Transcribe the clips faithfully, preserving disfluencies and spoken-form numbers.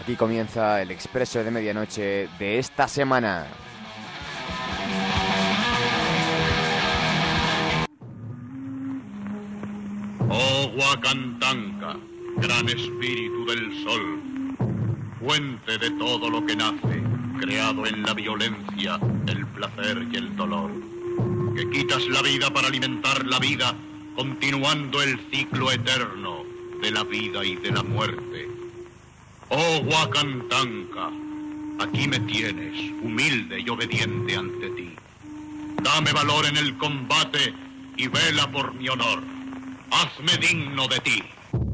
aquí comienza el Expreso de Medianoche de esta semana. Oh Huacantanca, gran espíritu del sol, fuente de todo lo que nace, creado en la violencia, el placer y el dolor, que quitas la vida para alimentar la vida, continuando el ciclo eterno de la vida y de la muerte. Oh Huacantanca, aquí me tienes, humilde y obediente ante ti. Dame valor en el combate y vela por mi honor. Hazme digno de ti.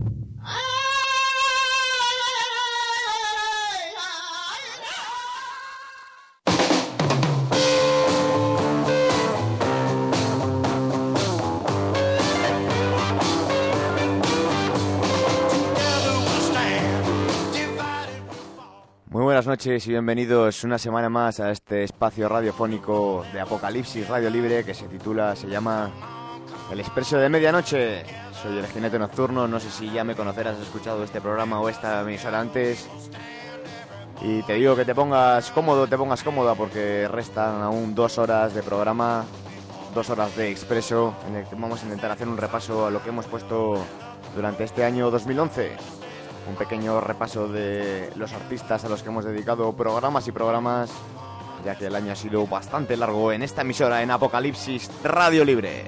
Muy buenas noches y bienvenidos una semana más a este espacio radiofónico de Apocalipsis Radio Libre que se titula, se llama El Expreso de Medianoche. Soy el Jinete Nocturno, no sé si ya me conocerás, has escuchado este programa o esta emisora antes. Y te digo que te pongas cómodo, te pongas cómoda porque restan aún dos horas de programa, dos horas de Expreso, en el que vamos a intentar hacer un repaso a lo que hemos puesto durante este año dos mil once. Un pequeño repaso de los artistas a los que hemos dedicado programas y programas, ya que el año ha sido bastante largo en esta emisora, en Apocalipsis Radio Libre.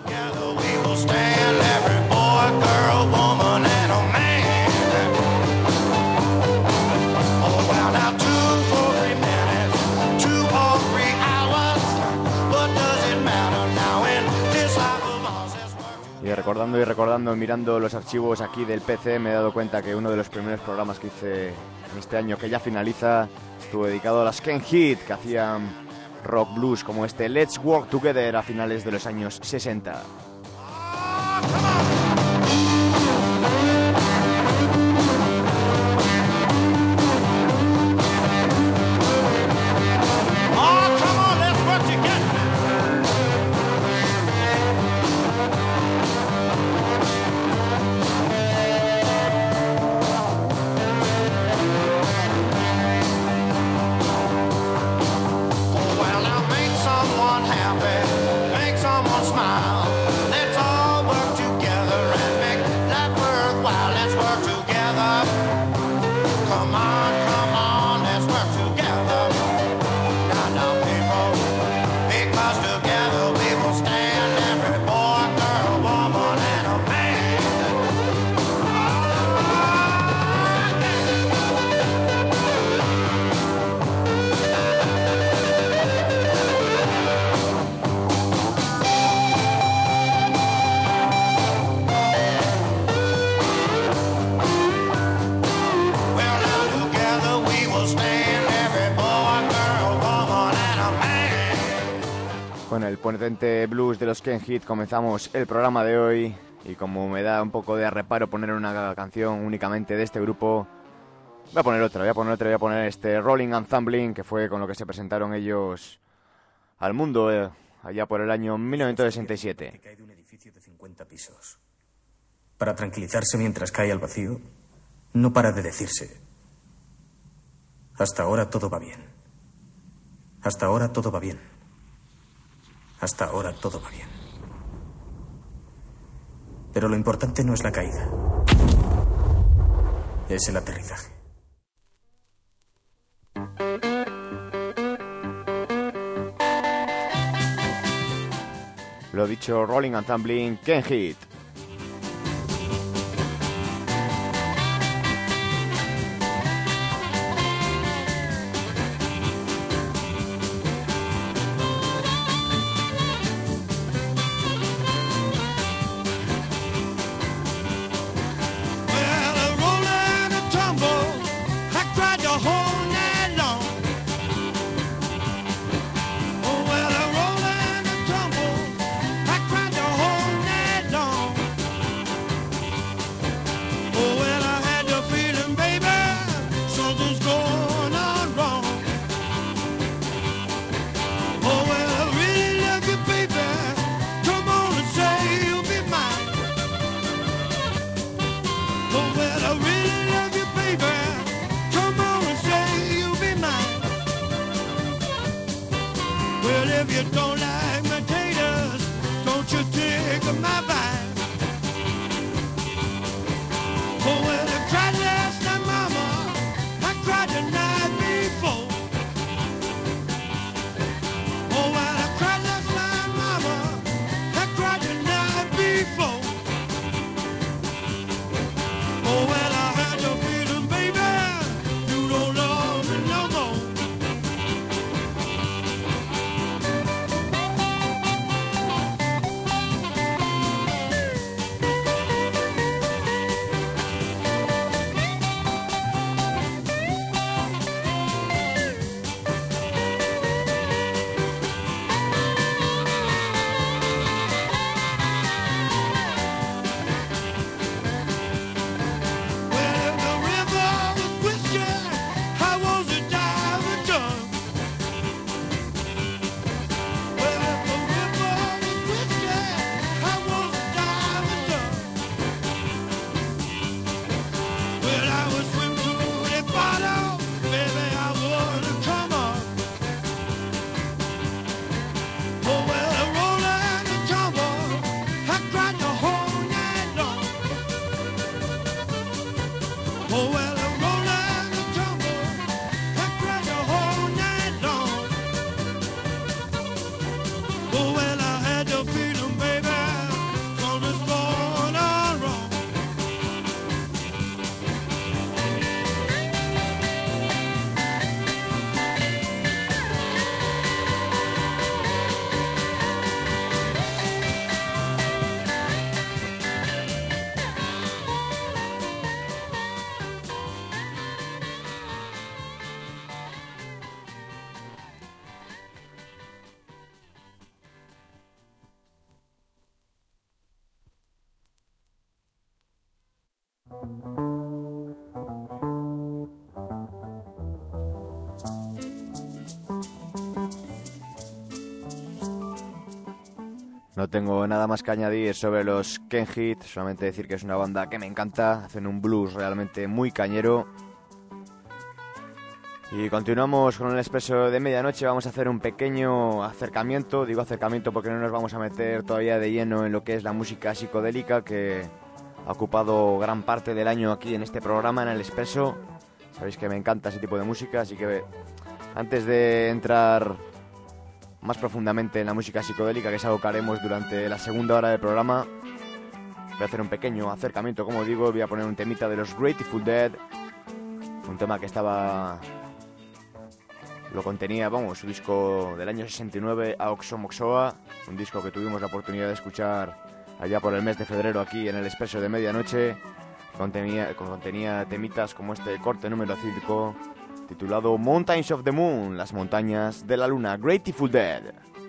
Y recordando y recordando, mirando los archivos aquí del P C, me he dado cuenta que uno de los primeros programas que hice en este año, que ya finaliza, estuvo dedicado a las Ken Hit, que hacían rock blues como este Let's Work Together a finales de los años sesenta. Con el potente blues de los Ken Hit comenzamos el programa de hoy, y como me da un poco de reparo poner una canción únicamente de este grupo, voy a poner otra, voy a poner otra, voy a poner este Rolling Ensemble, que fue con lo que se presentaron ellos al mundo eh, allá por el año mil novecientos sesenta y siete. Que cae de un edificio de cincuenta pisos. Para tranquilizarse mientras cae al vacío, no para de decirse: hasta ahora todo va bien. Hasta ahora todo va bien. Hasta ahora todo va bien. Pero lo importante no es la caída, es el aterrizaje. Lo dicho, Rolling Ensemble, Ken Hit. Come you don't like my taters, don't you take my vine. Oh, well, I cried last night, mama, I cried the night before. Oh, well, I cried last night, mama, I cried the night before. Oh, well, I had your feeling, baby, you don't love me no more. No tengo nada más que añadir sobre los Ken Hit, solamente decir que es una banda que me encanta, hacen un blues realmente muy cañero. Y continuamos con el expreso de medianoche, vamos a hacer un pequeño acercamiento, digo acercamiento porque no nos vamos a meter todavía de lleno en lo que es la música psicodélica que ha ocupado gran parte del año aquí en este programa, en el expreso. Sabéis que me encanta ese tipo de música, así que antes de entrar más profundamente en la música psicodélica, que es algo que haremos durante la segunda hora del programa, voy a hacer un pequeño acercamiento, como digo, voy a poner un temita de los Grateful Dead, un tema que estaba, lo contenía, vamos, su disco del año sesenta y nueve, Aoxomoxoa, un disco que tuvimos la oportunidad de escuchar allá por el mes de febrero aquí en el Expreso de Medianoche. Contenía, contenía temitas como este corte número cinco, titulado Mountains of the Moon, las montañas de la luna, Grateful Dead.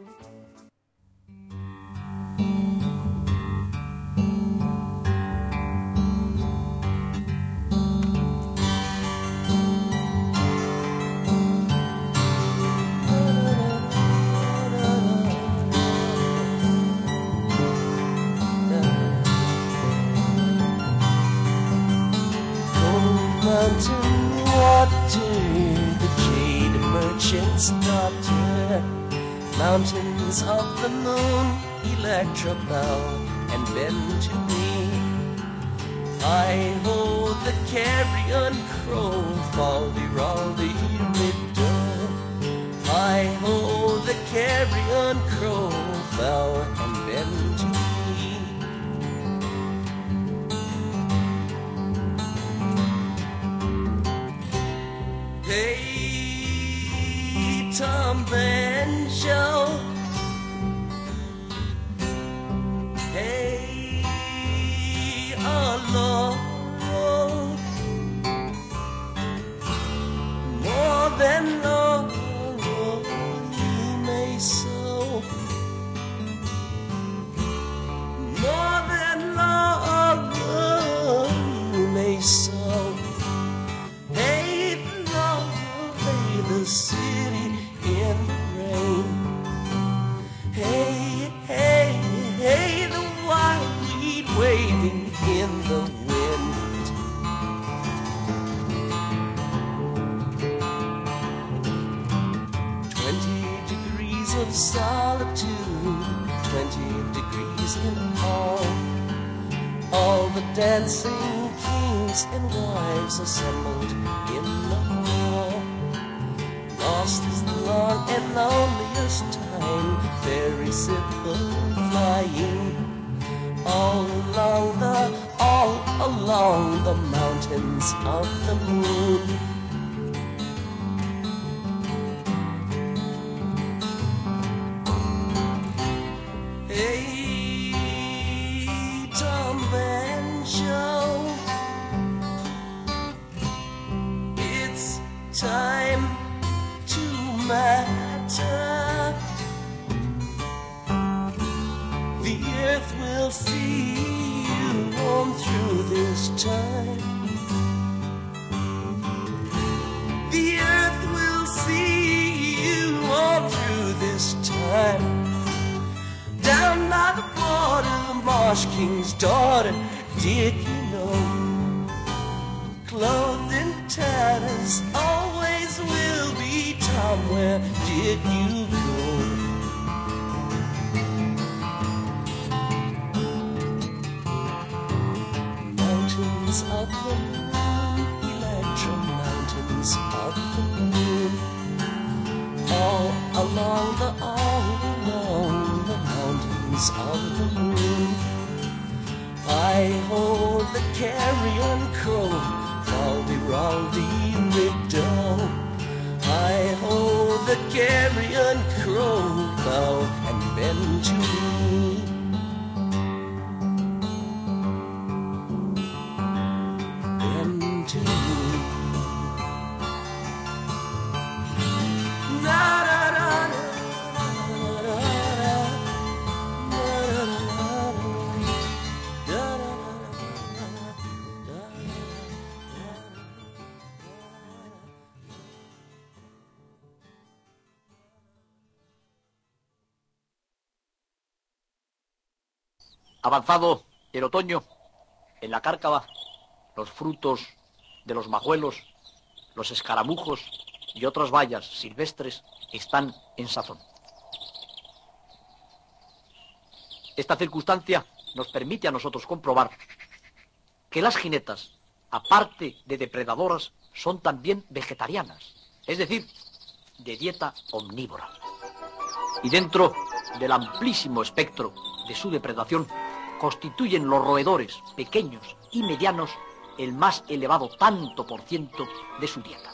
Daughter, mountains of the moon, Electrabel and bend to me. I hold the carrion crow, folly rolly riddle. I hold the carrion crow, fell and bend to me. Hey, Tom Banjo, hey, oh Lord, more than Lord you may sow, more than Lord you may sow. Hey, Lord, lay the city in the rain. Hey, hey, hey, the wild weed waving in the wind. Twenty degrees of sun ladies in all, all the dancing kings and wives assembled in the hall. Lost is the long and loneliest time, very simple flying, all along the, all along the mountains of the moon. Hey, Tom Banjo, it's time to matter. The earth will see you on through this time. The earth will see you on through this time. Down by the border, the Marsh King's daughter, did you know? Clothed in tatters, always will be Tom, where did you go? Mountains of the moon, Electro mountains of the moon, all along the, all along the mountains of the moon. I hold the carrion crow, Faldy-Raldy-Riddle. I hold the carrion crow, bow and bend to me. Bend to me. Na na na na na Avanzado el otoño, en la cárcava, los frutos de los majuelos, los escaramujos y otras bayas silvestres están en sazón. Esta circunstancia nos permite a nosotros comprobar que las jinetas, aparte de depredadoras, son también vegetarianas, es decir, de dieta omnívora. Y dentro del amplísimo espectro de su depredación, constituyen los roedores pequeños y medianos el más elevado tanto por ciento de su dieta.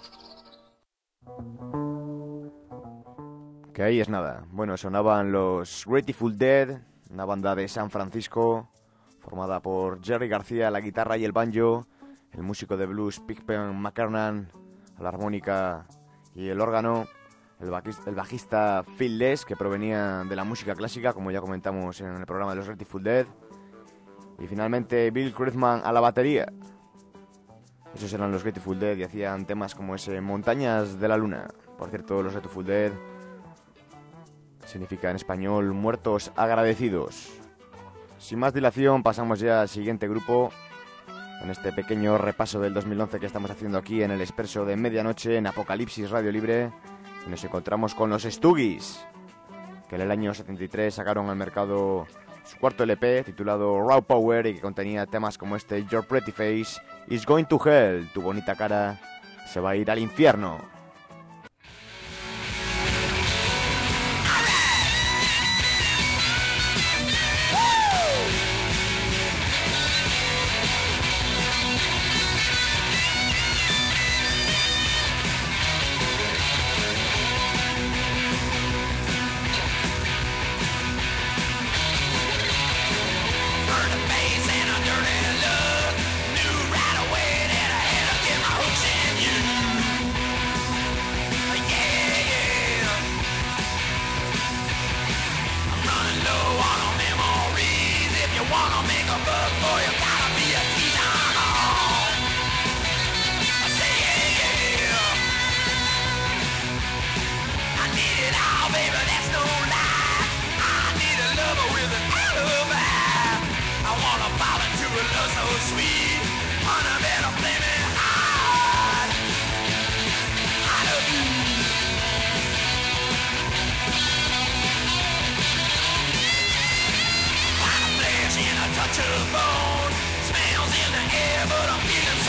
Que ahí es nada. Bueno, sonaban los Grateful Dead, una banda de San Francisco, formada por Jerry García a la guitarra y el banjo, el músico de blues Pigpen McKernan a la armónica y el órgano, el bajista, el bajista Phil Les, que provenía de la música clásica, como ya comentamos en el programa de los Grateful Dead, y finalmente Bill Kreutzmann a la batería. Esos eran los Grateful Dead y hacían temas como ese Montañas de la Luna. Por cierto, los Grateful Dead significa en español muertos agradecidos. Sin más dilación, pasamos ya al siguiente grupo en este pequeño repaso del dos mil once que estamos haciendo aquí en el Expreso de Medianoche en Apocalipsis Radio Libre, y nos encontramos con los Stooges, que en el año setenta y tres sacaron al mercado su cuarto L P titulado Raw Power y que contenía temas como este Your Pretty Face is Going to Hell, tu bonita cara se va a ir al infierno.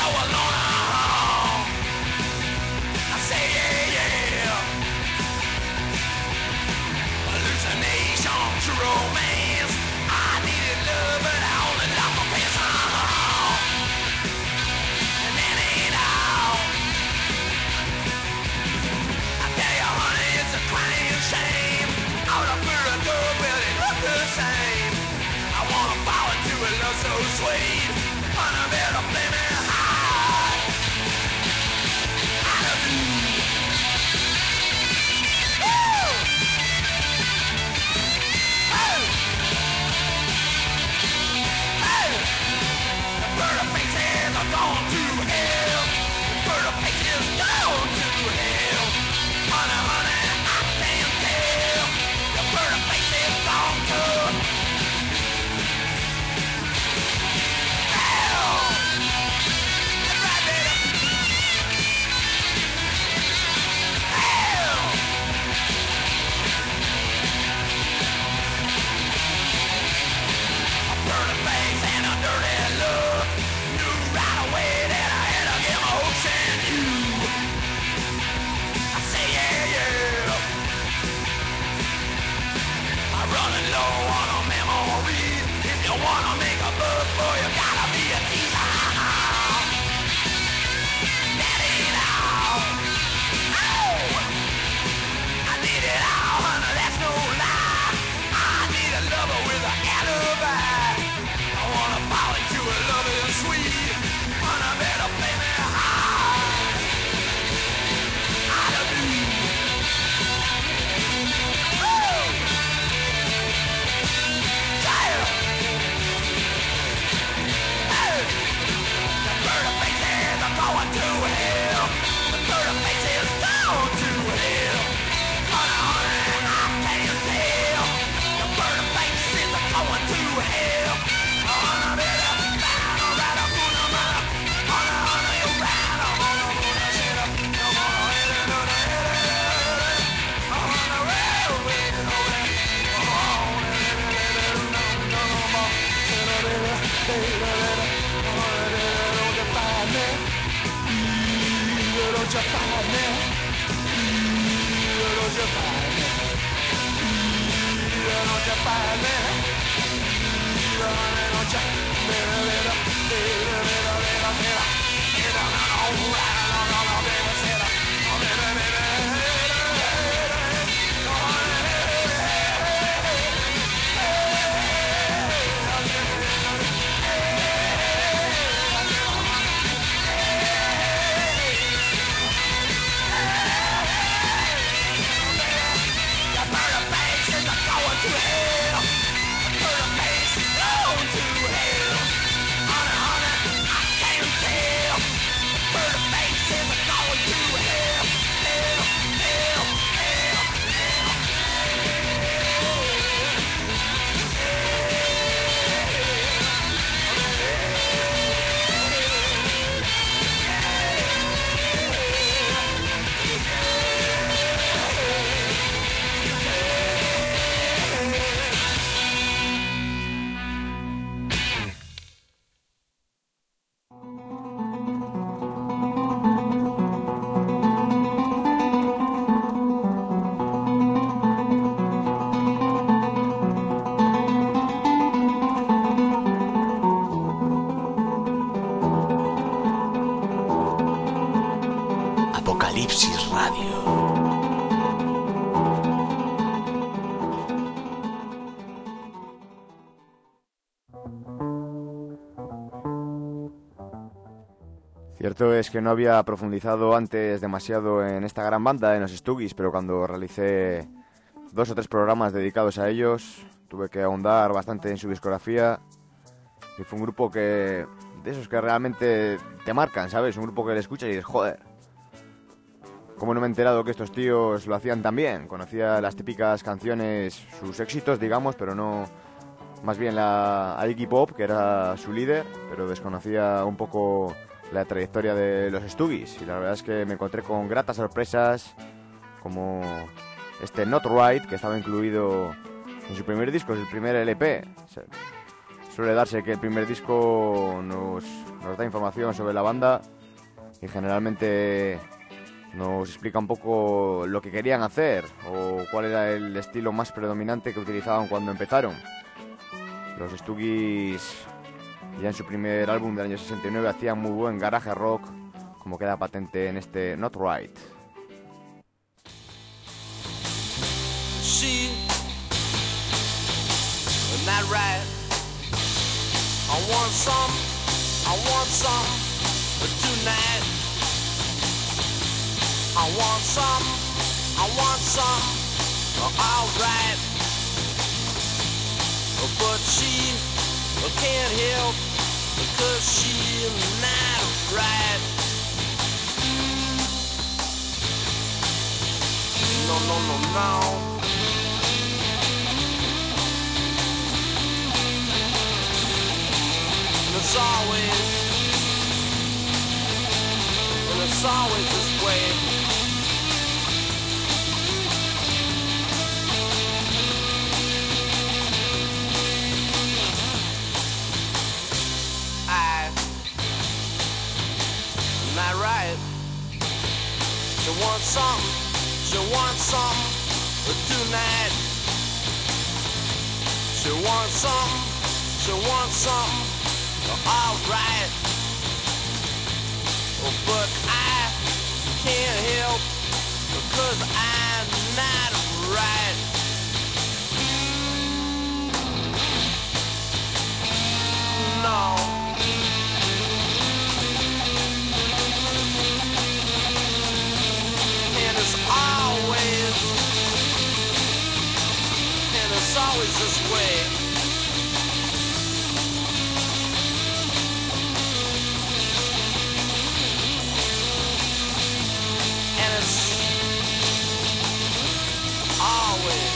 Apocalipsis Radio. Cierto es que no había profundizado antes demasiado en esta gran banda, en los Stooges, pero cuando realicé dos o tres programas dedicados a ellos, tuve que ahondar bastante en su discografía. Y fue un grupo que, de esos que realmente te marcan, ¿sabes? Un grupo que le escuchas y dices, joder, ¿cómo no me he enterado que estos tíos lo hacían tan bien? Conocía las típicas canciones, sus éxitos, digamos, pero no... Más bien la, a Iggy Pop, que era su líder, pero desconocía un poco la trayectoria de los Stooges. Y la verdad es que me encontré con gratas sorpresas, como este Not Right, que estaba incluido en su primer disco, es el primer L P. Es suele darse que el primer disco nos, nos da información sobre la banda y generalmente nos explica un poco lo que querían hacer o cuál era el estilo más predominante que utilizaban cuando empezaron. Los Stooges ya en su primer álbum del año sesenta y nueve hacían muy buen garaje rock, como queda patente en este Not Right. She, not right. I want some, I want some tonight. I want some, I want some, alright. But she can't help because she's not right. No, no, no, no. And it's always, and it's always this way. Not right. She wants something, she wants something tonight. She wants something, she wants something, alright. But I can't help because I'm not right. No. Always, and it's always this way. And it's always.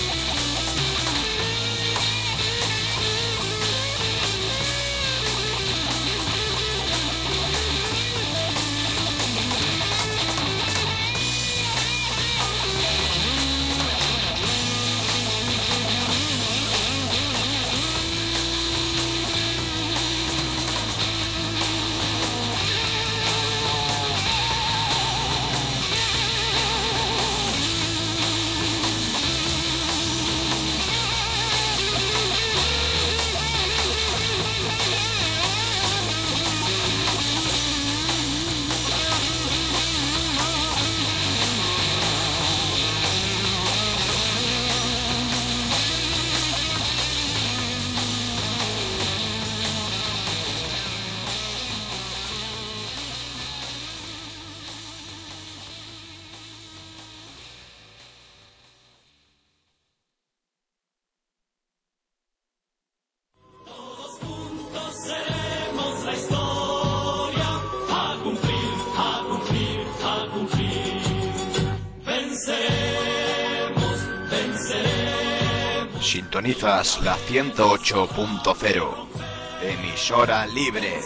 Sintonizas la ciento ocho punto cero, emisora libre.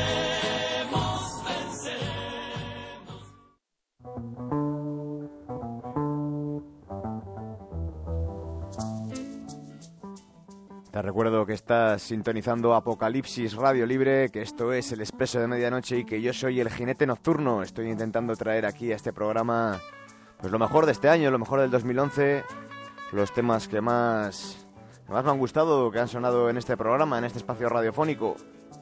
Te recuerdo que estás sintonizando Apocalipsis Radio Libre, que esto es el Expreso de Medianoche y que yo soy el jinete nocturno. Estoy intentando traer aquí a este programa pues lo mejor de este año, lo mejor del dos mil once, los temas que más, que más me han gustado, que han sonado en este programa, en este espacio radiofónico.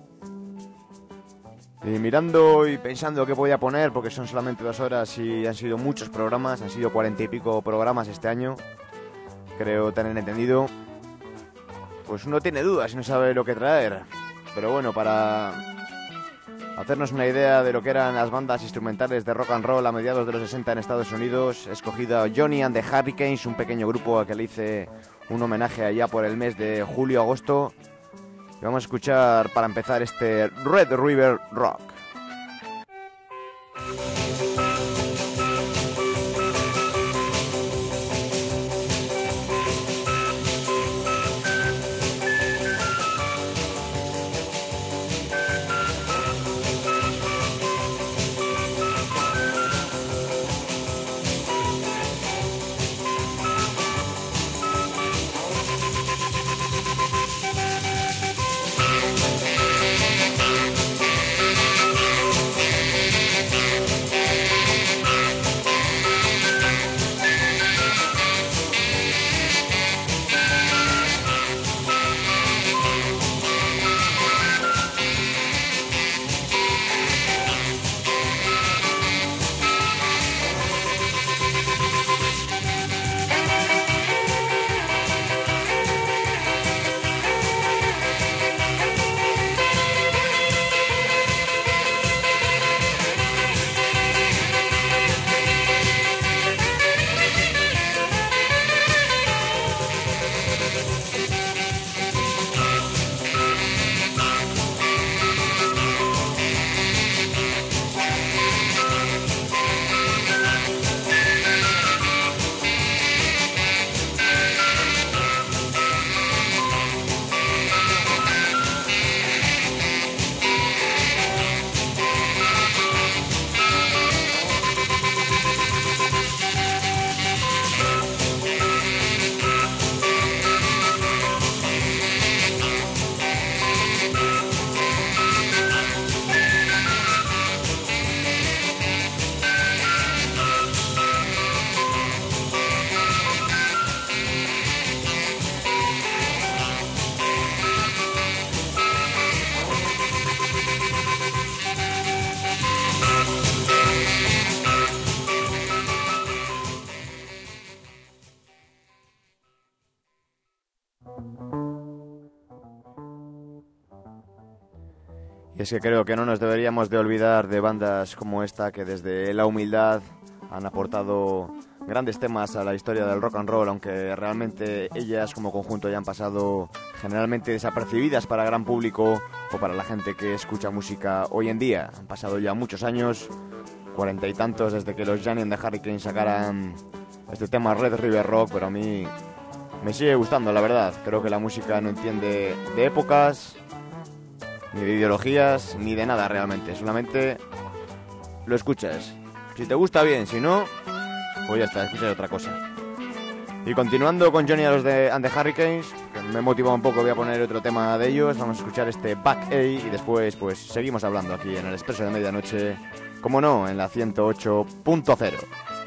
Y mirando y pensando qué podía poner, porque son solamente dos horas y han sido muchos programas, han sido cuarenta y pico programas este año, creo tener entendido. Pues uno tiene dudas y no sabe lo que traer. Pero bueno, para hacernos una idea de lo que eran las bandas instrumentales de rock and roll a mediados de los sesenta en Estados Unidos, he escogido Johnny and the Hurricanes, un pequeño grupo al que le hice un homenaje allá por el mes de julio-agosto. Y vamos a escuchar para empezar este Red River Rock. Y es que creo que no nos deberíamos de olvidar de bandas como esta que desde la humildad han aportado grandes temas a la historia del rock and roll, aunque realmente ellas como conjunto ya han pasado generalmente desapercibidas para gran público o para la gente que escucha música hoy en día. Han pasado ya muchos años, cuarenta y tantos, desde que los Janny and the Hurricanes sacaran este tema Red River Rock, pero a mí me sigue gustando, la verdad. Creo que la música no entiende de épocas, ni de ideologías, ni de nada realmente. Solamente lo escuchas. Si te gusta bien, si no, pues ya está, escuchas otra cosa. Y continuando con Johnny and the, and the Hurricanes, que me motiva un poco, voy a poner otro tema de ellos. Vamos a escuchar este Back A y después pues seguimos hablando aquí en el Expreso de Medianoche, como no, en la ciento ocho punto cero.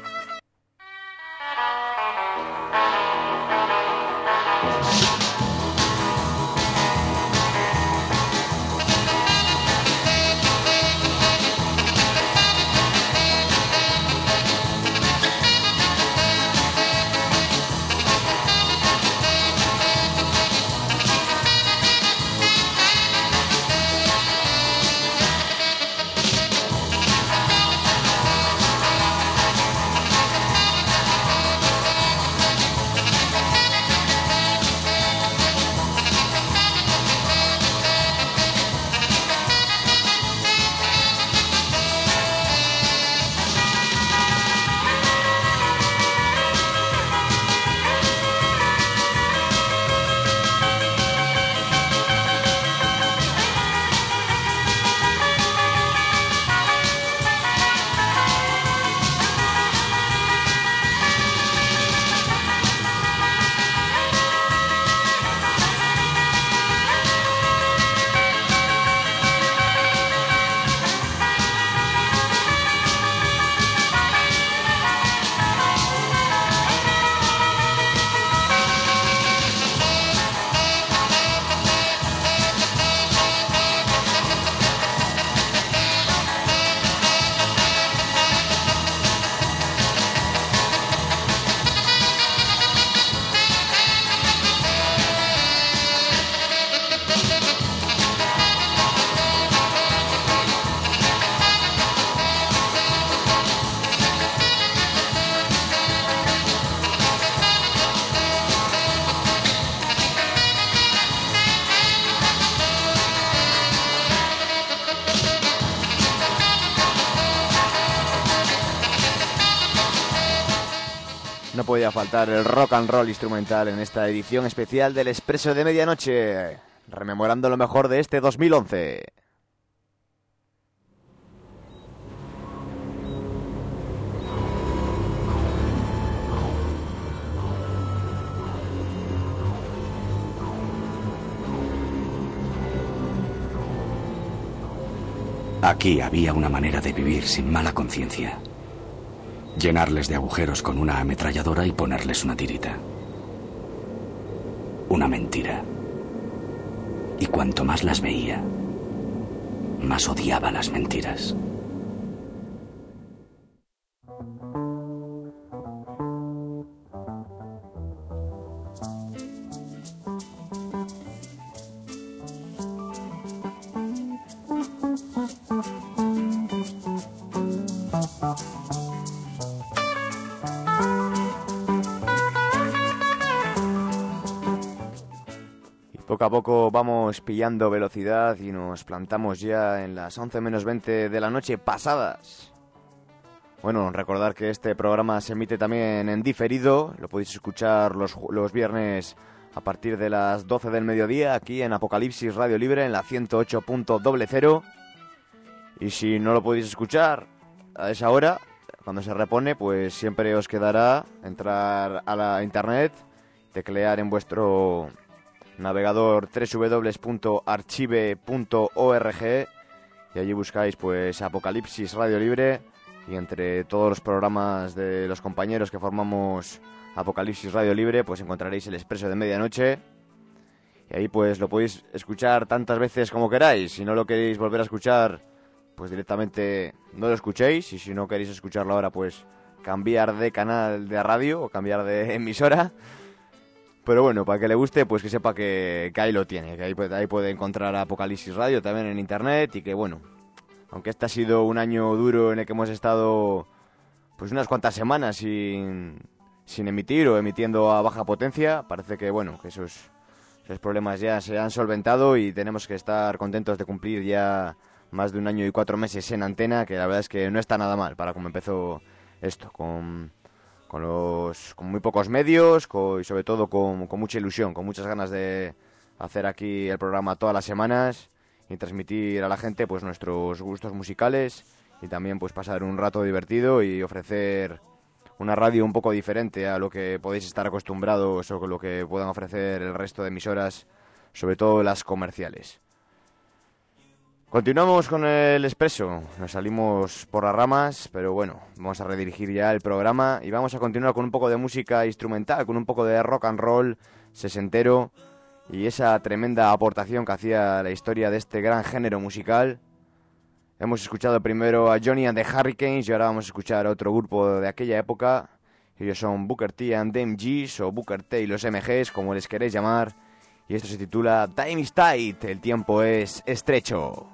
No podía faltar el rock and roll instrumental en esta edición especial del Expreso de Medianoche, rememorando lo mejor de este dos mil once. Aquí había una manera de vivir sin mala conciencia. Llenarles de agujeros con una ametralladora y ponerles una tirita. Una mentira. Y cuanto más las veía, más odiaba las mentiras. Poco a poco vamos pillando velocidad y nos plantamos ya en las once menos veinte de la noche pasadas. Bueno, recordar que este programa se emite también en diferido, lo podéis escuchar los, los viernes a partir de las doce del mediodía aquí en Apocalipsis Radio Libre en la ciento ocho punto cero. Y si no lo podéis escuchar a esa hora, cuando se repone, pues siempre os quedará entrar a la internet, teclear en vuestro navegador doble u doble u doble u punto archive punto org y allí buscáis pues Apocalipsis Radio Libre y entre todos los programas de los compañeros que formamos Apocalipsis Radio Libre pues encontraréis el Expreso de Medianoche y ahí pues lo podéis escuchar tantas veces como queráis. Si no lo queréis volver a escuchar pues directamente no lo escuchéis y si no queréis escucharlo ahora pues cambiar de canal de radio o cambiar de emisora. Pero bueno, para que le guste, pues que sepa que, que ahí lo tiene, que ahí, ahí puede encontrar Apocalipsis Radio también en internet y que bueno, aunque este ha sido un año duro en el que hemos estado pues unas cuantas semanas sin, sin emitir o emitiendo a baja potencia, parece que bueno, que esos, esos problemas ya se han solventado y tenemos que estar contentos de cumplir ya más de un año y cuatro meses en antena, que la verdad es que no está nada mal para como empezó esto, con... Con, los, con muy pocos medios con, y sobre todo con, con mucha ilusión, con muchas ganas de hacer aquí el programa todas las semanas y transmitir a la gente pues nuestros gustos musicales y también pues pasar un rato divertido y ofrecer una radio un poco diferente a lo que podéis estar acostumbrados o con lo que puedan ofrecer el resto de emisoras, sobre todo las comerciales. Continuamos con el Expreso, nos salimos por las ramas, pero bueno, vamos a redirigir ya el programa y vamos a continuar con un poco de música instrumental, con un poco de rock and roll sesentero y esa tremenda aportación que hacía la historia de este gran género musical. Hemos escuchado primero a Johnny and the Hurricanes y ahora vamos a escuchar a otro grupo de aquella época. Ellos son Booker T and the M Gs o Booker T y los M Gs, como les queréis llamar, y esto se titula Time is Tight, el tiempo es estrecho.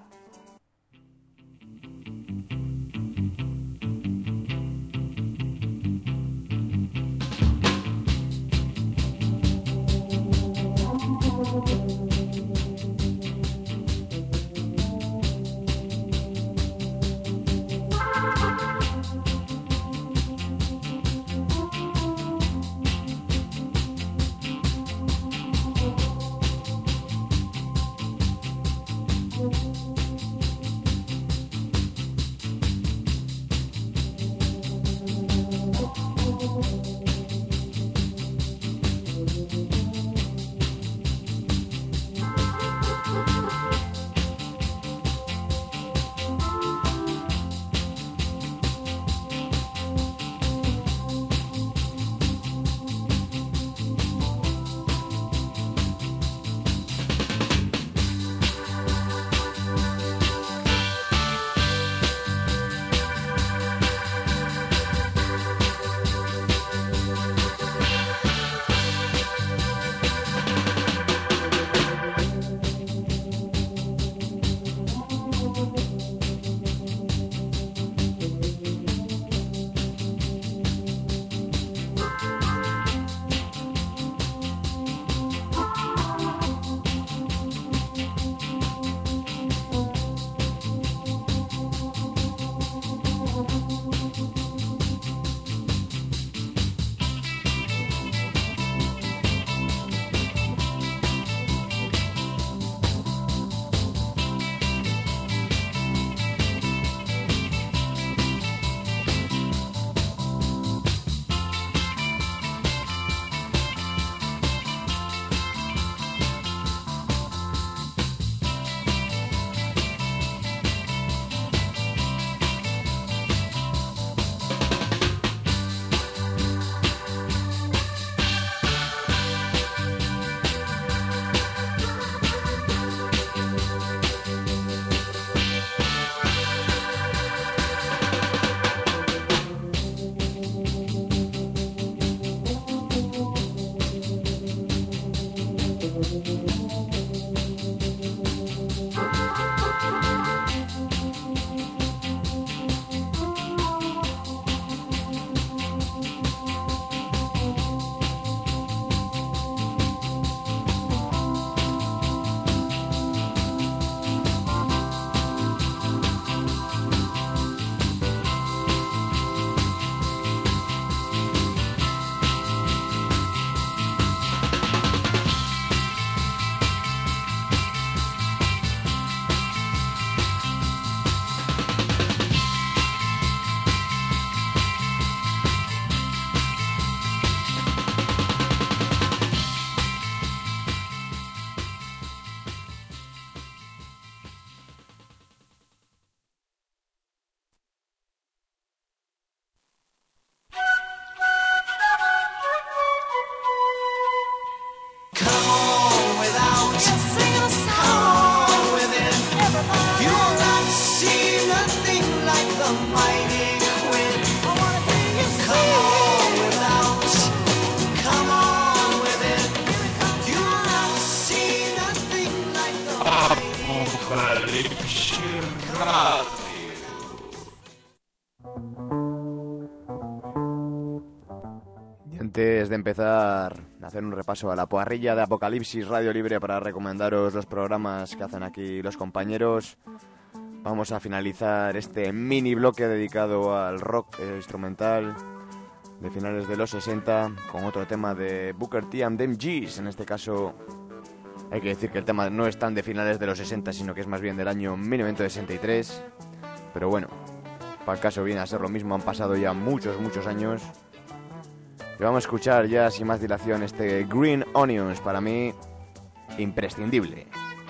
Apocalipsis Radio. Y antes de empezar a hacer un repaso a la parrilla de Apocalipsis Radio Libre para recomendaros los programas que hacen aquí los compañeros, vamos a finalizar este mini bloque dedicado al rock instrumental de finales de los sesenta con otro tema de Booker T and them G's. En este caso hay que decir que el tema no es tan de finales de los sesenta, sino que es más bien del año mil novecientos sesenta y tres, pero bueno, para el caso viene a ser lo mismo, han pasado ya muchos, muchos años. Y vamos a escuchar ya sin más dilación este Green Onions, para mí imprescindible.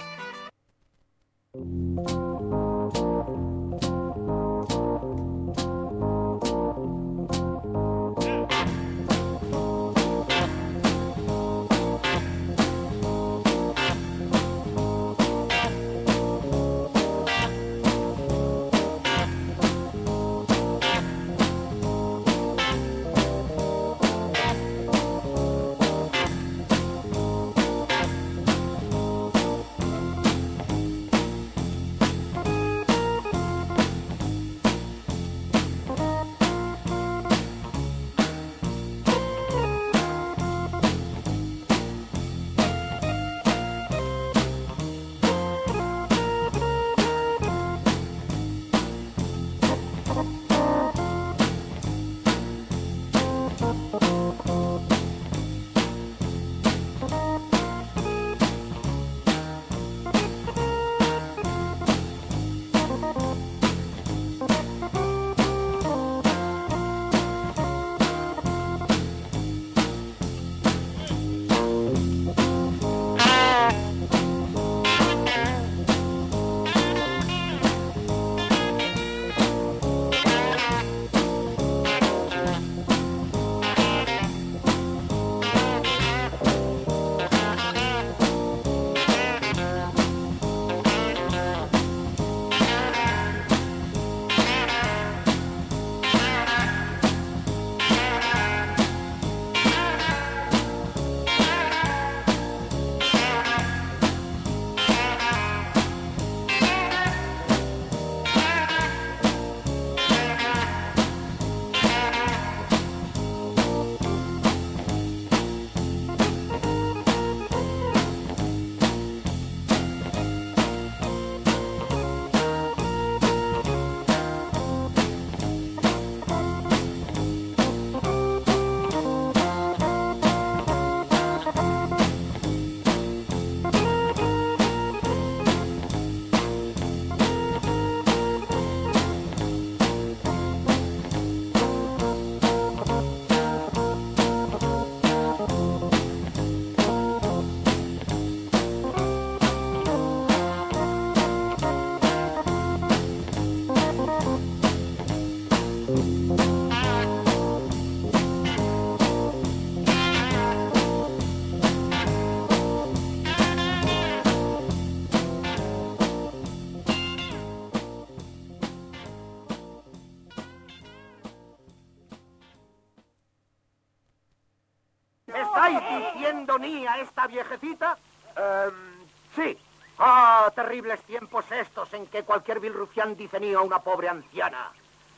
¿Estáis diciendo Nia esta viejecita? Eh, sí. Ah, terribles tiempos estos en que cualquier vil rufián dice Nia a una pobre anciana.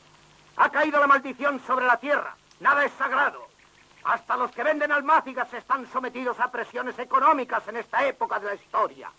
Ha caído la maldición sobre la tierra. Nada es sagrado. Hasta los que venden almácigas están sometidos a presiones económicas en esta época de la historia.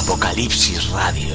Apocalipsis Radio.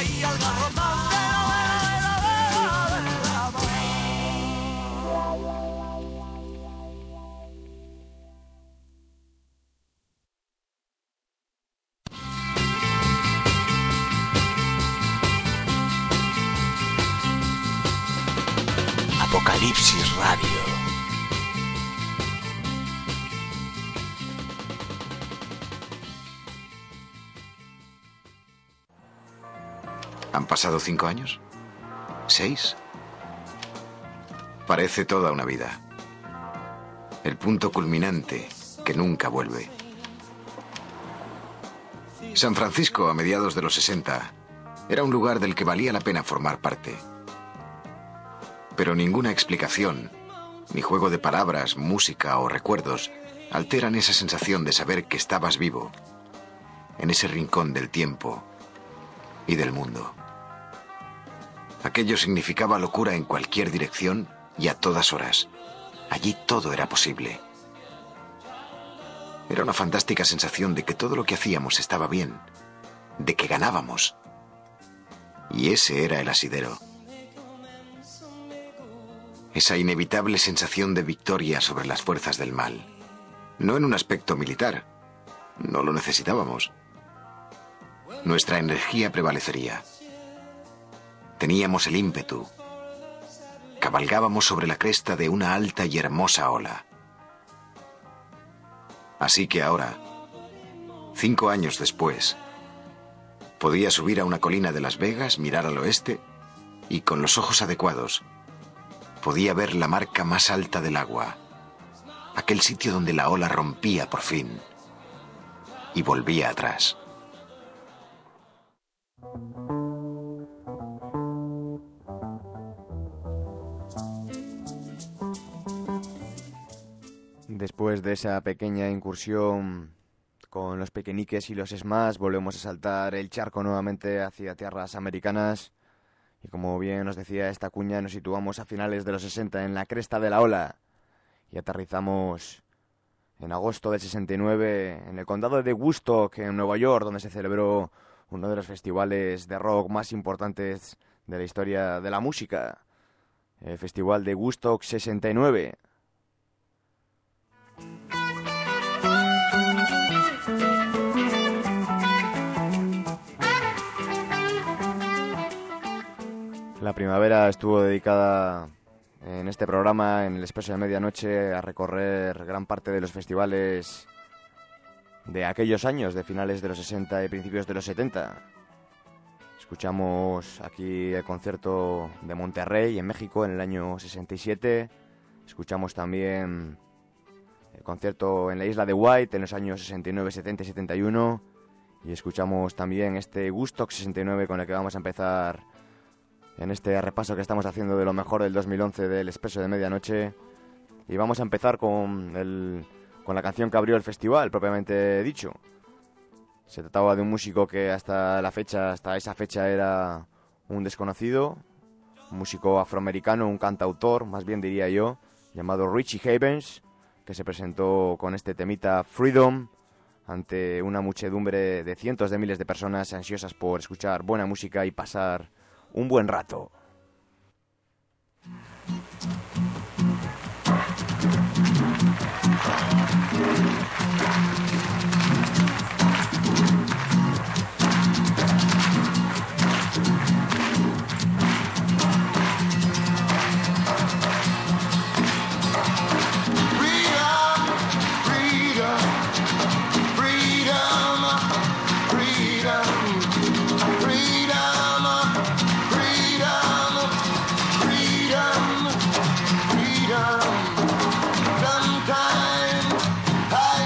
ahí al garrotón. Apocalipsis Radio. ¿Han pasado cinco años? ¿Seis? Parece toda una vida. El punto culminante que nunca vuelve. San Francisco, a mediados de los sesenta, era un lugar del que valía la pena formar parte. Pero ninguna explicación, ni juego de palabras, música o recuerdos alteran esa sensación de saber que estabas vivo, en ese rincón del tiempo y del mundo. Aquello significaba locura en cualquier dirección y a todas horas. Allí todo era posible. Era una fantástica sensación de que todo lo que hacíamos estaba bien, de que ganábamos. Y ese era el asidero. Esa inevitable sensación de victoria sobre las fuerzas del mal. No en un aspecto militar. No lo necesitábamos. Nuestra energía prevalecería. Teníamos el ímpetu. Cabalgábamos sobre la cresta de una alta y hermosa ola. Así que ahora, cinco años después, podía subir a una colina de Las Vegas, mirar al oeste y, con los ojos adecuados, podía ver la marca más alta del agua, aquel sitio donde la ola rompía por fin y volvía atrás. Después de esa pequeña incursión con los pequeñiques y los Smash, volvemos a saltar el charco nuevamente hacia tierras americanas. Y como bien nos decía esta cuña, nos situamos a finales de los sesenta en la cresta de la ola. Y aterrizamos en agosto del sesenta y nueve en el condado de Woodstock, en Nueva York, donde se celebró uno de los festivales de rock más importantes de la historia de la música. El Festival de Woodstock sesenta y nueve. La primavera estuvo dedicada en este programa, en el Expreso de Medianoche, a recorrer gran parte de los festivales de aquellos años, de finales de los sesenta y principios de los setenta. Escuchamos aquí el concierto de Monterrey, en México, en el año sesenta y siete. Escuchamos también el concierto en la isla de White, en los años sesenta y nueve, setenta y setenta y uno. Y escuchamos también este Woodstock sesenta y nueve, con el que vamos a empezar en este repaso que estamos haciendo de lo mejor del dos mil once del Expreso de Medianoche. Y vamos a empezar con, el, con la canción que abrió el festival, propiamente dicho. Se trataba de un músico que hasta la fecha, hasta esa fecha era un desconocido, un músico afroamericano, un cantautor, más bien diría yo, llamado Richie Havens, que se presentó con este temita Freedom ante una muchedumbre de cientos de miles de personas ansiosas por escuchar buena música y pasar un buen rato. I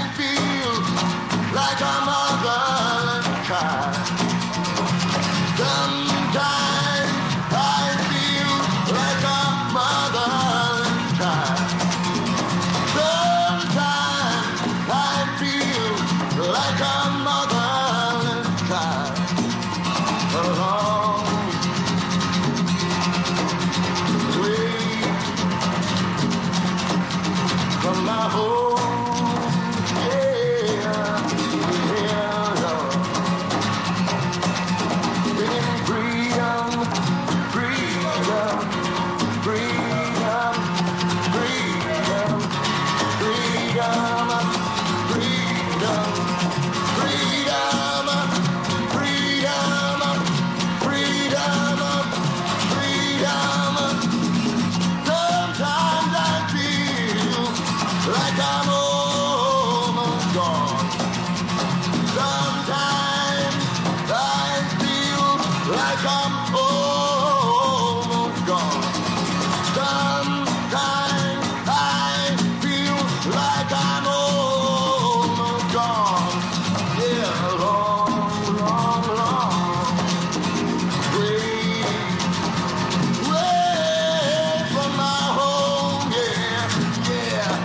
I'm almost gone. Sometimes I feel like I'm almost gone. Yeah, long, long, long way, way from my home. Yeah, yeah.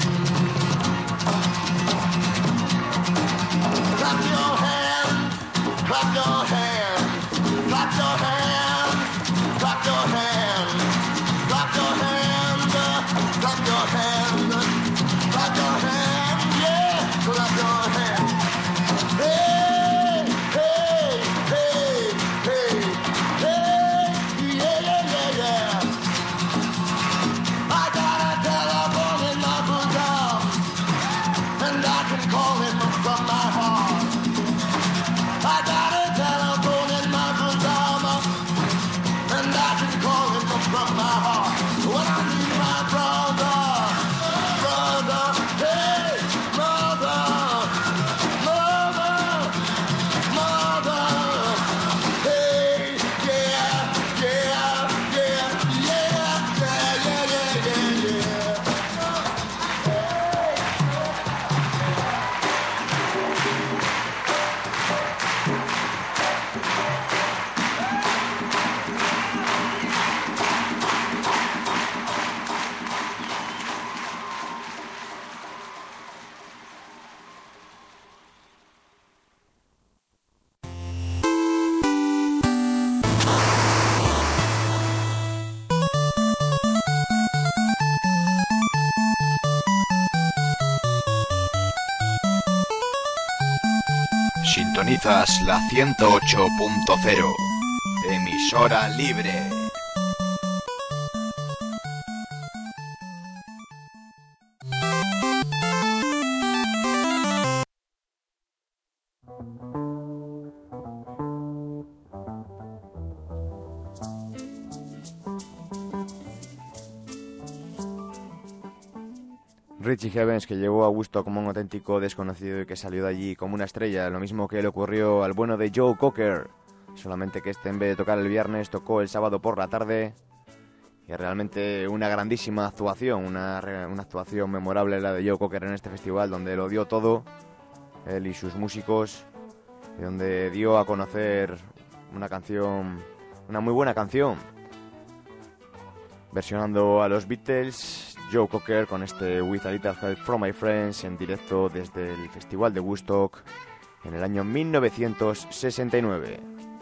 Clap your hands, clap your hands, clap your hands, clap your hands, clap your hands, clap your hands, clap your hands, yeah, clap your hands. Hey, hey, hey, hey, hey, yeah, yeah, yeah, yeah. I got a telephone in my bosom, and I can call him from my heart. I got a telephone in my bosom, and I can call him from my heart. When I need my brother, brother, hey, brother, mother, mother, hey, yeah, yeah, yeah, yeah, yeah, yeah, yeah, yeah, yeah. Sintonizas la ciento ocho punto cero, emisora libre. Richie Havens, que llegó a Woodstock como un auténtico desconocido y que salió de allí como una estrella, lo mismo que le ocurrió al bueno de Joe Cocker, solamente que este en vez de tocar el viernes tocó el sábado por la tarde, y realmente una grandísima actuación, una, una actuación memorable la de Joe Cocker en este festival, donde lo dio todo, él y sus músicos, y donde dio a conocer una canción, una muy buena canción, versionando a los Beatles. Joe Cocker con este With a Little Help from My Friends en directo desde el Festival de Woodstock en el año mil novecientos sesenta y nueve.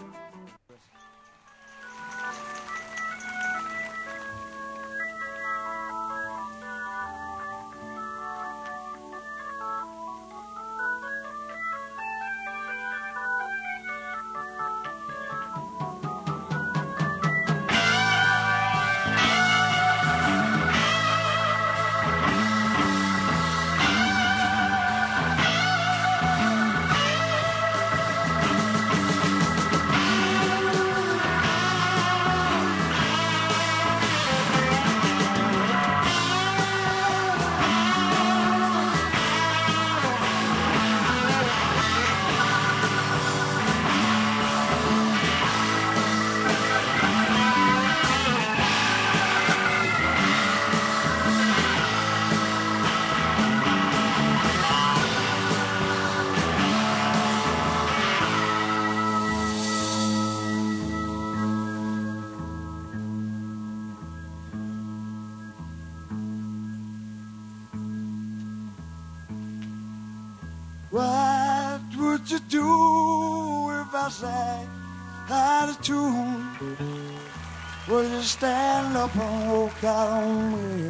What would you do if I sang out of tune? Would you stand up and walk out on me?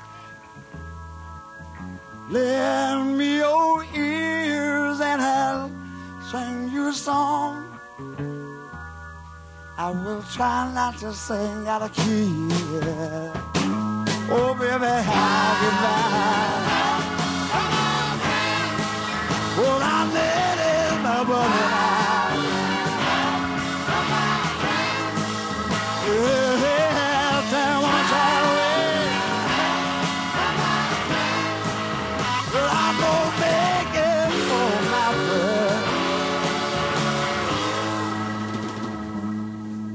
Lend me your ears and I'll sing you a song. I will try not to sing out of key. Oh, baby, how goodbye. Well, I let it my brother out. Yeah, tell one time away. Well, I'm gonna make it for my friend.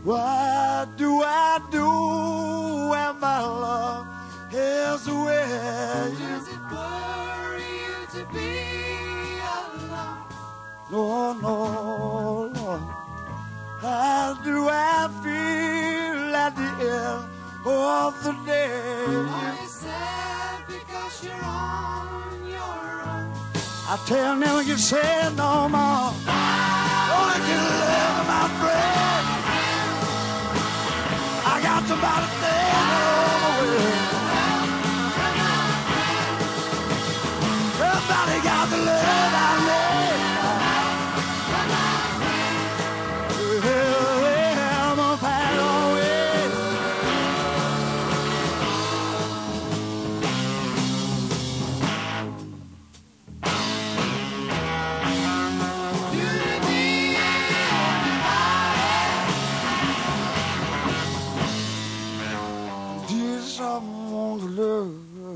What do I do when my love is away? Does it worry you to be alone? No, no, no. How do I feel at the end of the day? Are you sad because you're on your own? I tell never you say no more. Oh, I can live, my friend. I got somebody standing over me. Somebody got the love I need. Well, I'm a pack away. Do you need anybody? Dear someone to love.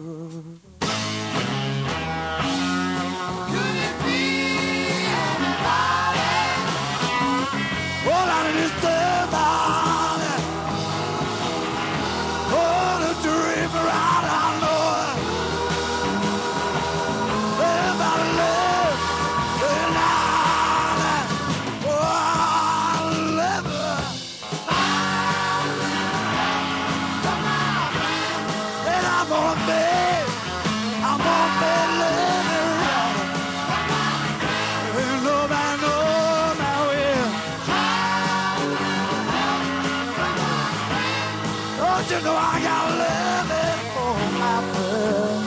You know I got love it for my friend.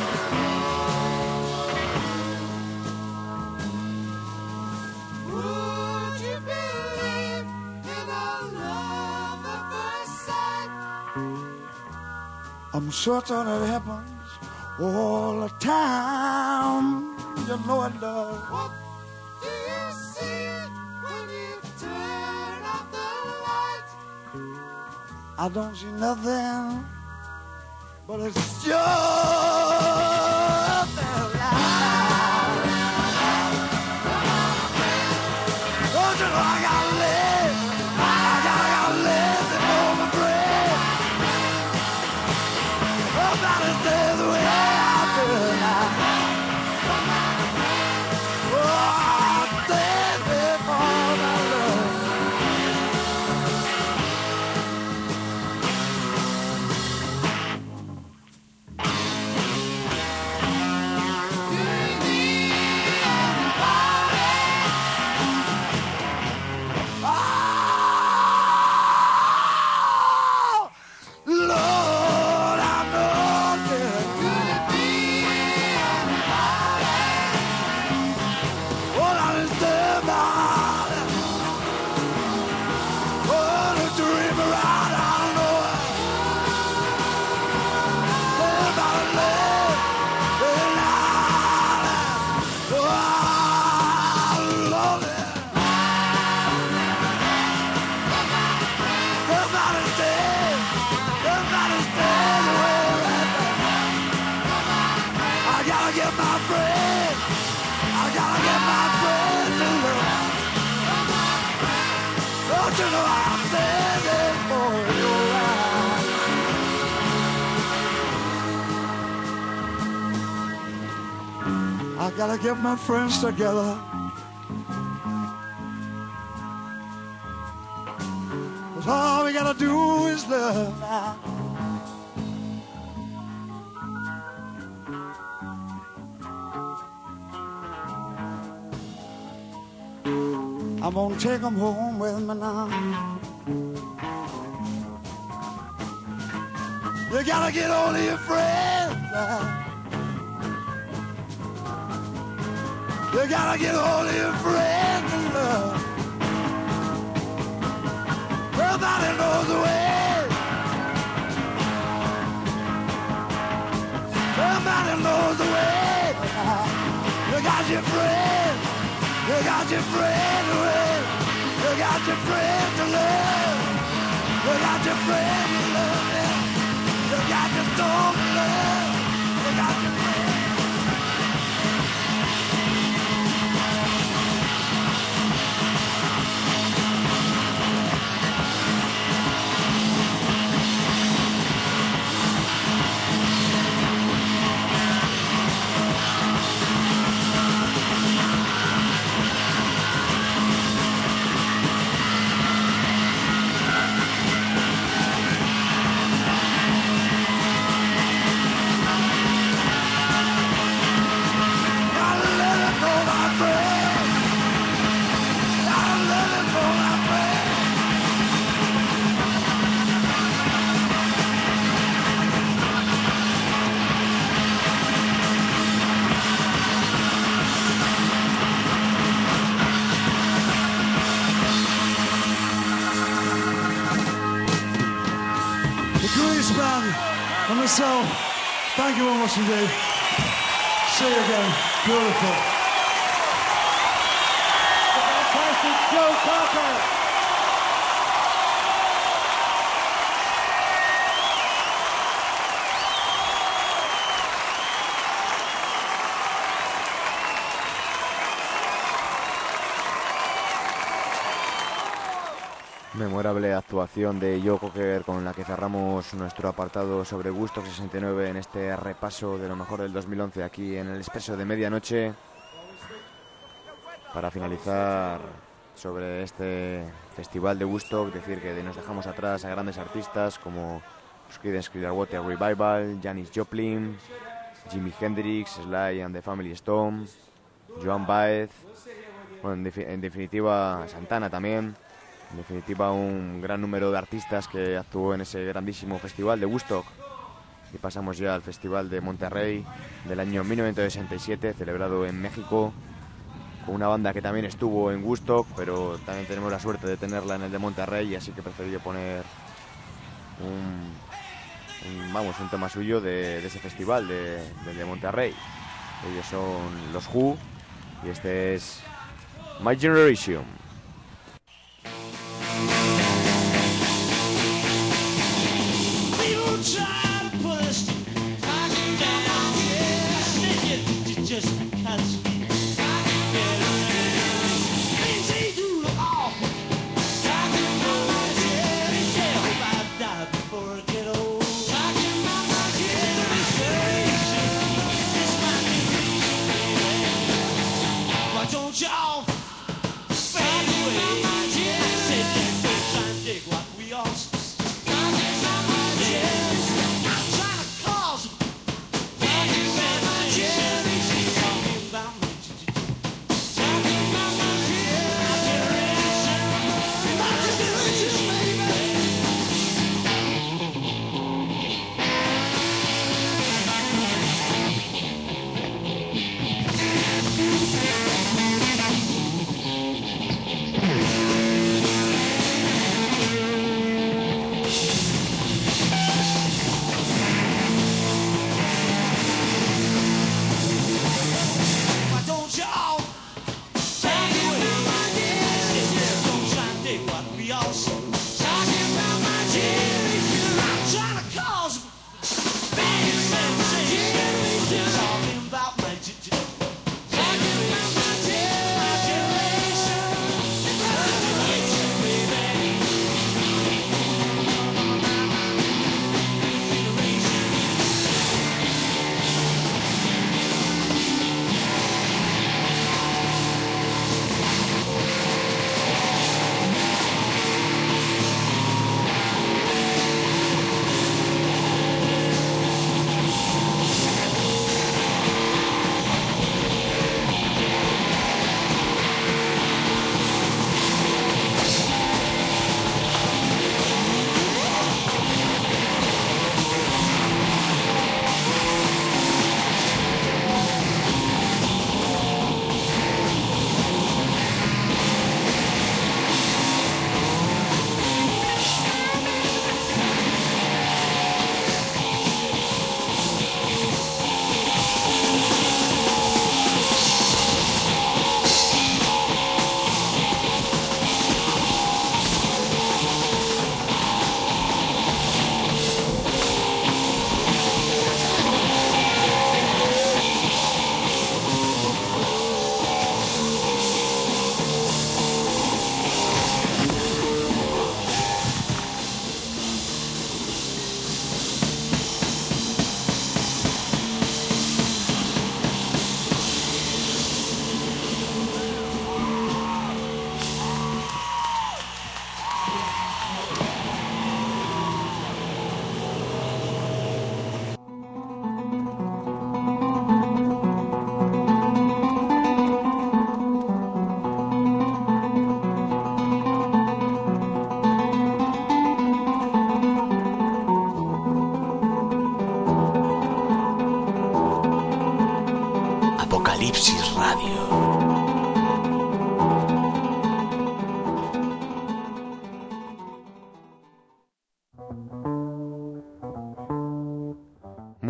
Would you believe in a love at first sight? I'm certain it happens all the time. You know it does. What do you see when you turn off the light? I don't see nothing, but it's your life. Don't you know I gotta live? I gotta, gotta live for my bread. Nobody stays the way I feel now. Oh, stay there for my love. I gotta get my friends together. Cause all we gotta do is love now. I'm gonna take them home with me now. You gotta get all of your friends now. You gotta get all of your friends in love. Nobody knows the way. Somebody knows the way. You got your friends. You got your friends to love. You got your friends to love. You got your friends to love. You got your soul to love. You got your friends. this band and myself, thank you very much indeed. See you again. Beautiful. Fantastic Joe Cocker. Memorable actuación de Joe Cocker con la que cerramos nuestro apartado sobre Woodstock sesenta y nueve en este repaso de lo mejor del dos mil once aquí en el Expreso de Medianoche. Para finalizar sobre este festival de Woodstock, decir que nos dejamos atrás a grandes artistas como Creedence Clearwater Revival, Janis Joplin, Jimi Hendrix, Sly and the Family Stone, Joan Baez, bueno, en, defi- en definitiva Santana también. En definitiva, un gran número de artistas que actuó en ese grandísimo festival de Woodstock. Y pasamos ya al Festival de Monterrey del año mil novecientos sesenta y siete, celebrado en México, con una banda que también estuvo en Woodstock, pero también tenemos la suerte de tenerla en el de Monterrey, así que he preferido poner un, un, vamos, un tema suyo de, de ese festival, de, del de Monterrey. Ellos son los Who, y este es My Generation. Try to push talking down, yeah, stick it just because I can get around. Things they do look awful. Talking about my generation. Hope I die before I get old. Talking about my generation. It's my generation. Why don't y'all fade away? Sit there, don't try and dig what we all see. Apocalipsis Radio.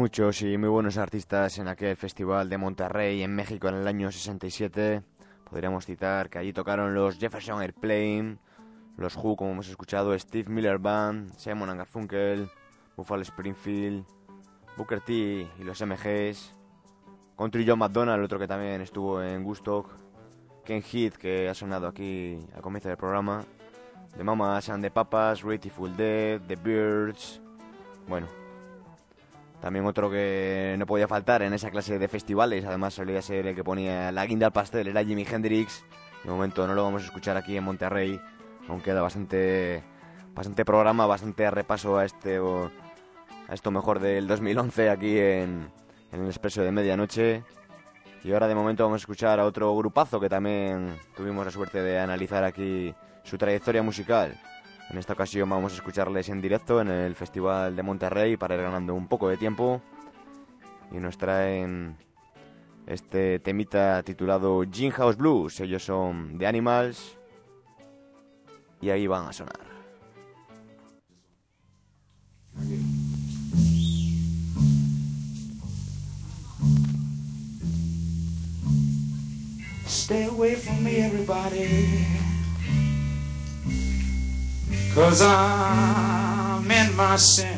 muchos y muy buenos artistas en aquel festival de Monterrey en México en el año sesenta y siete. Podríamos citar que allí tocaron los Jefferson Airplane, los Who, como hemos escuchado, Steve Miller Band, Simon and Garfunkel, Buffalo Springfield, Booker T y los M Gs, Country Joe McDonald, otro que también estuvo en Woodstock, Ken Heath, que ha sonado aquí al comienzo del programa, The Mamas and the Papas, Grateful Dead, The Byrds. Bueno, también otro que no podía faltar en esa clase de festivales, además solía ser el que ponía la guinda al pastel, era Jimi Hendrix. De momento no lo vamos a escuchar aquí en Monterrey, aún queda bastante bastante programa, bastante repaso a este o, a esto mejor del dos mil once aquí en, en el Expreso de Medianoche. Y ahora de momento vamos a escuchar a otro grupazo que también tuvimos la suerte de analizar aquí su trayectoria musical. En esta ocasión vamos a escucharles en directo en el Festival de Monterrey para ir ganando un poco de tiempo. Y nos traen este temita titulado Gin House Blues. Ellos son The Animals y ahí van a sonar. Stay away from me, everybody, 'cause I'm in my sin.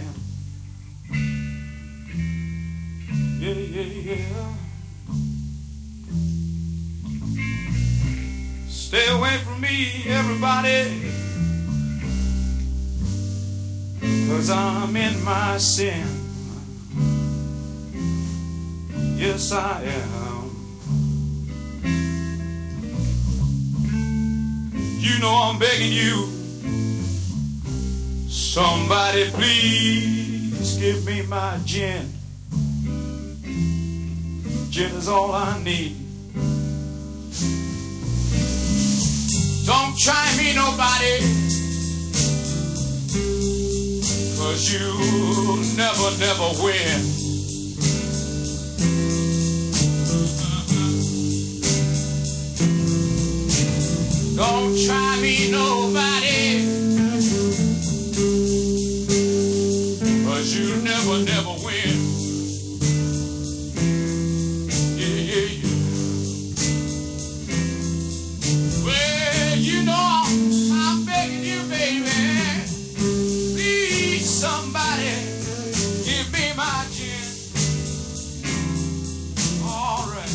Yeah, yeah, yeah. Stay away from me, everybody, 'cause I'm in my sin. Yes, I am. You know I'm begging you, somebody please give me my gin. Gin is all I need. Don't try me, nobody, 'cause you never, never win. Don't try me, nobody, 'cause you never, never win. Yeah, yeah, yeah. Well, you know I'm begging you, baby, please somebody give me my gin. All right.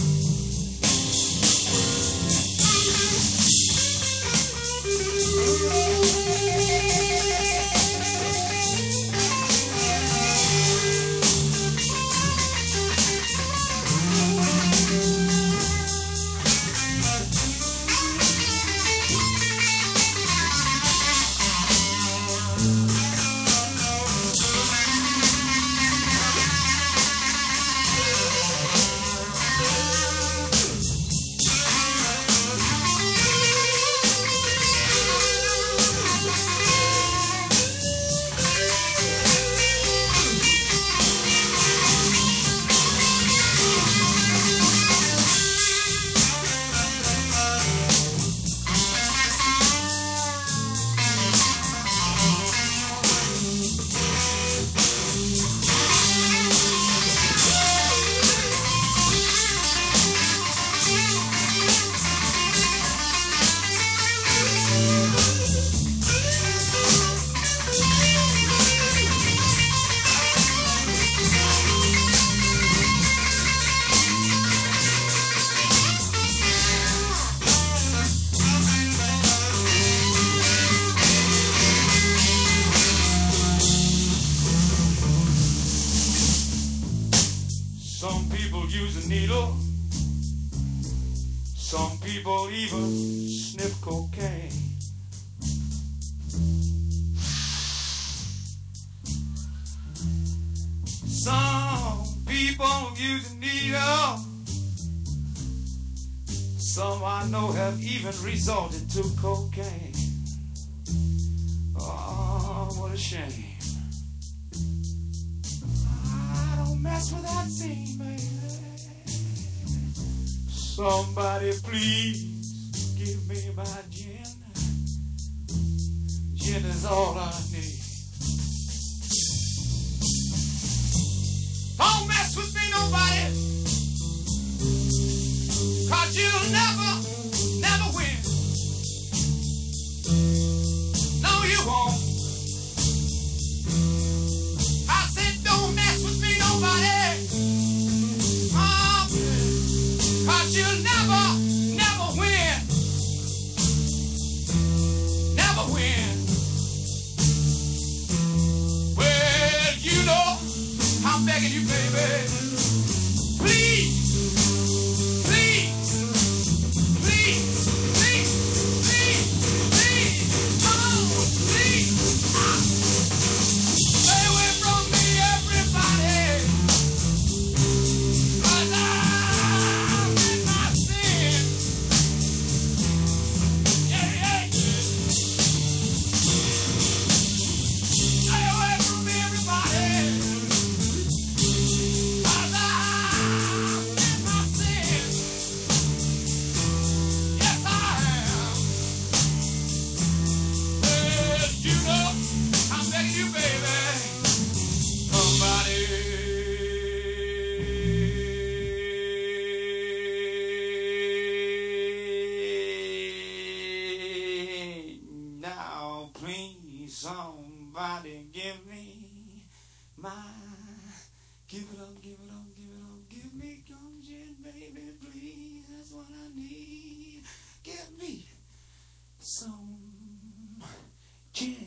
Resorted to cocaine. Oh, what a shame. I don't mess with that scene, baby. Somebody please give me my gin. Gin is all I need. Don't somebody give me my, give it up, give it up, give it up, give me some gin, baby, please, that's what I need. Give me some gin.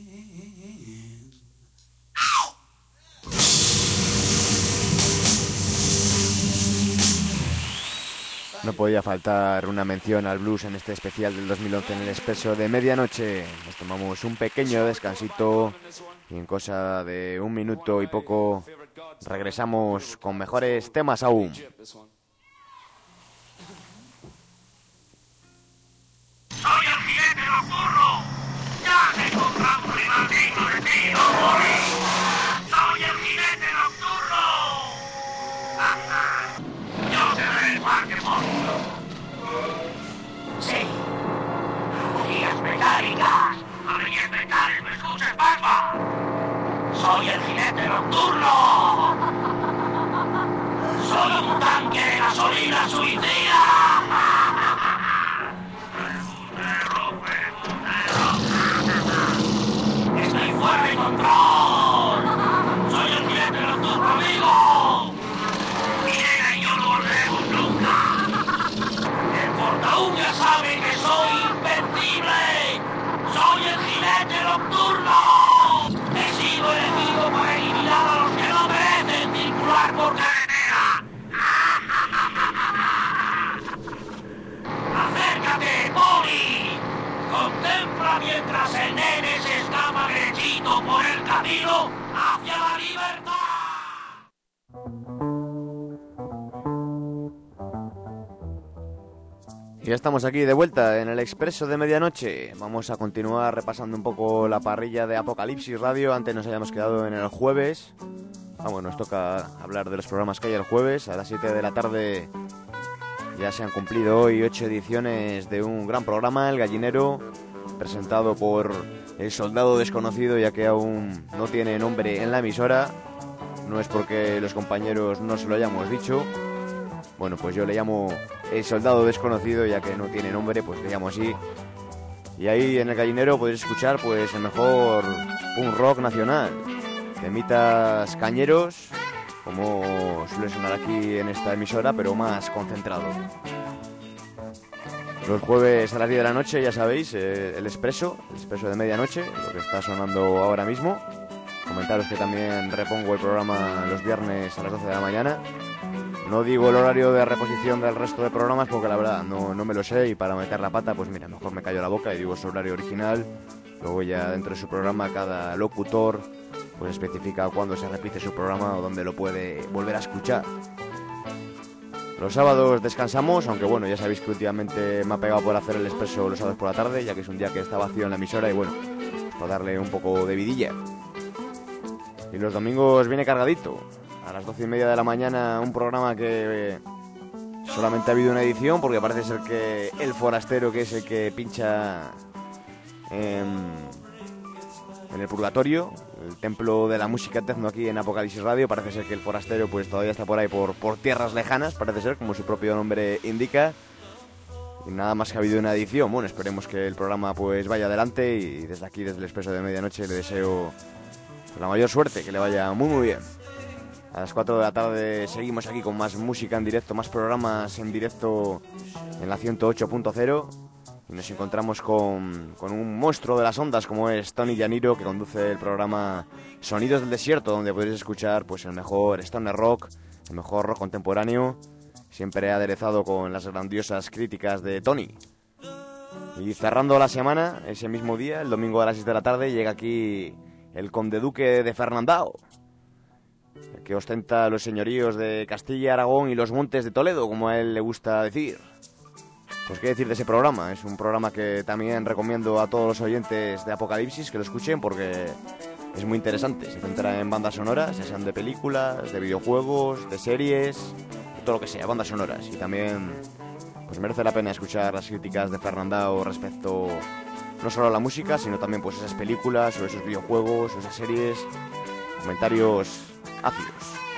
No podía faltar una mención al blues en este especial del dos mil once en el Expreso de Medianoche. Nos tomamos un pequeño descansito y en cosa de un minuto y poco regresamos con mejores temas aún. Soy el jinete nocturno. Ya te encontramos el maldito destino, Boris. Soy el jinete nocturno. Anda. Yo seré el parque monstruo. Sí. Averías mecánicas. Averías mecánicas. ¿Me escuchas, Batman? Soy el jinete nocturno. Soy un tanque de gasolina suicida. Estoy fuera de control. Soy el jinete nocturno, amigo. Viene y yo no volveremos nunca. El portaúña sabe que soy invencible. Soy el jinete nocturno. He sido elegido para eliminar a los que no merecen circular por carretera. Acércate, Poli. Contempla mientras el nene se escapa derechito por el camino hacia la libertad. Y ya estamos aquí de vuelta en el Expreso de Medianoche. Vamos a continuar repasando un poco la parrilla de Apocalipsis Radio. Antes nos habíamos quedado en el jueves. Vamos, nos toca hablar de los programas que hay el jueves. A las siete de la tarde ya se han cumplido hoy ocho ediciones de un gran programa, El Gallinero, presentado por el Soldado Desconocido, ya que aún no tiene nombre en la emisora. No es porque los compañeros no se lo hayamos dicho. Bueno, pues yo le llamo El Soldado Desconocido, ya que no tiene nombre, pues le llamo así. Y ahí en El Gallinero podéis escuchar pues el mejor punk rock nacional. Temitas cañeros, como suele sonar aquí en esta emisora, pero más concentrado. Los jueves a las diez de la noche, ya sabéis, eh, el Expreso, el Expreso de Medianoche, lo que está sonando ahora mismo. Comentaros que también repongo el programa los viernes a las doce de la mañana. No digo el horario de reposición del resto de programas porque la verdad no, no me lo sé, y para meter la pata, pues mira, mejor me callo la boca y digo su horario original. Luego ya dentro de su programa cada locutor pues especifica cuándo se repite su programa o dónde lo puede volver a escuchar. Los sábados descansamos, aunque bueno, ya sabéis que últimamente me ha pegado por hacer el Expreso los sábados por la tarde, ya que es un día que está vacío en la emisora y bueno, pues para darle un poco de vidilla. Y los domingos viene cargadito. A las doce y media de la mañana un programa que eh, solamente ha habido una edición, porque parece ser que El Forastero, que es el que pincha en, en el Purgatorio, el templo de la música techno aquí en Apocalipsis Radio, parece ser que El Forastero pues todavía está por ahí por, por tierras lejanas, parece ser, como su propio nombre indica. Y nada más que ha habido una edición. Bueno, esperemos que el programa pues vaya adelante, y desde aquí, desde el Expreso de Medianoche, le deseo la mayor suerte, que le vaya muy muy bien. A las cuatro de la tarde seguimos aquí con más música en directo, más programas en directo en la ciento ocho punto cero. Y nos encontramos con, con un monstruo de las ondas como es Tony Yaniro, que conduce el programa Sonidos del Desierto, donde podréis escuchar pues el mejor stoner rock, el mejor rock contemporáneo, siempre aderezado con las grandiosas críticas de Tony. Y cerrando la semana, ese mismo día, el domingo a las seis de la tarde, llega aquí el Conde Duque de Fernandao, que ostenta los señoríos de Castilla, Aragón y los montes de Toledo, como a él le gusta decir. Pues qué decir de ese programa. Es un programa que también recomiendo a todos los oyentes de Apocalipsis que lo escuchen, porque es muy interesante. Se centra en bandas sonoras, ya sean de películas, de videojuegos, de series, de todo lo que sea, bandas sonoras. Y también pues merece la pena escuchar las críticas de Fernandao respecto no solo a la música, sino también pues esas películas o esos videojuegos o esas series, comentarios ácidos.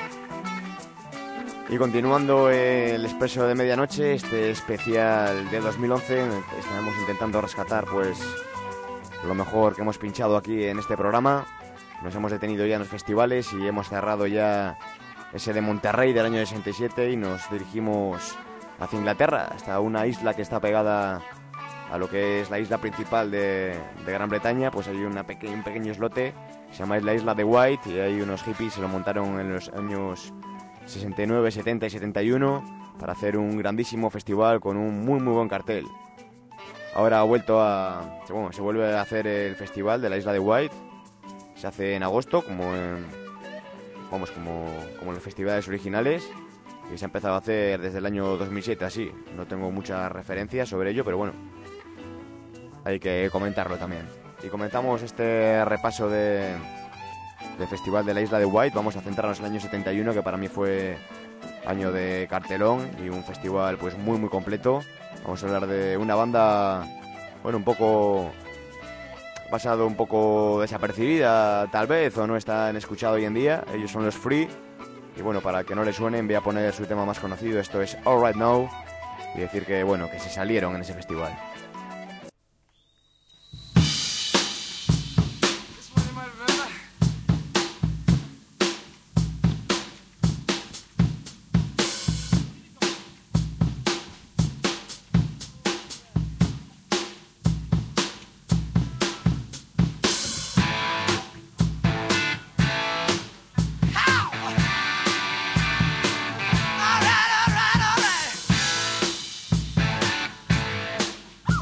Y continuando el Expreso de Medianoche, este especial de dos mil once, estaremos intentando rescatar pues lo mejor que hemos pinchado aquí en este programa. Nos hemos detenido ya en los festivales y hemos cerrado ya ese de Monterrey del año sesenta y siete y nos dirigimos hacia Inglaterra, hasta una isla que está pegada a lo que es la isla principal de, de Gran Bretaña. Pues hay una peque- un pequeño islote, se llama la isla de White, y hay unos hippies se lo montaron en los años sesenta y nueve, setenta y setenta y uno para hacer un grandísimo festival con un muy muy buen cartel. Ahora ha vuelto a... Bueno, se vuelve a hacer el festival de la isla de White. Se hace en agosto, como en, vamos, como, como en los festivales originales. Y se ha empezado a hacer desde el año dos mil siete, así. No tengo muchas referencias sobre ello, pero bueno, hay que comentarlo también. Y comenzamos este repaso de, del festival de la isla de White. Vamos a centrarnos en el año setenta y uno, que para mí fue año de cartelón y un festival pues muy muy completo. Vamos a hablar de una banda, bueno, un poco pasado, un poco desapercibida tal vez, o no están escuchado hoy en día. Ellos son los Free, y bueno, para que no les suenen voy a poner su tema más conocido. Esto es All Right Now, y decir que bueno, que se salieron en ese festival. All right, all right.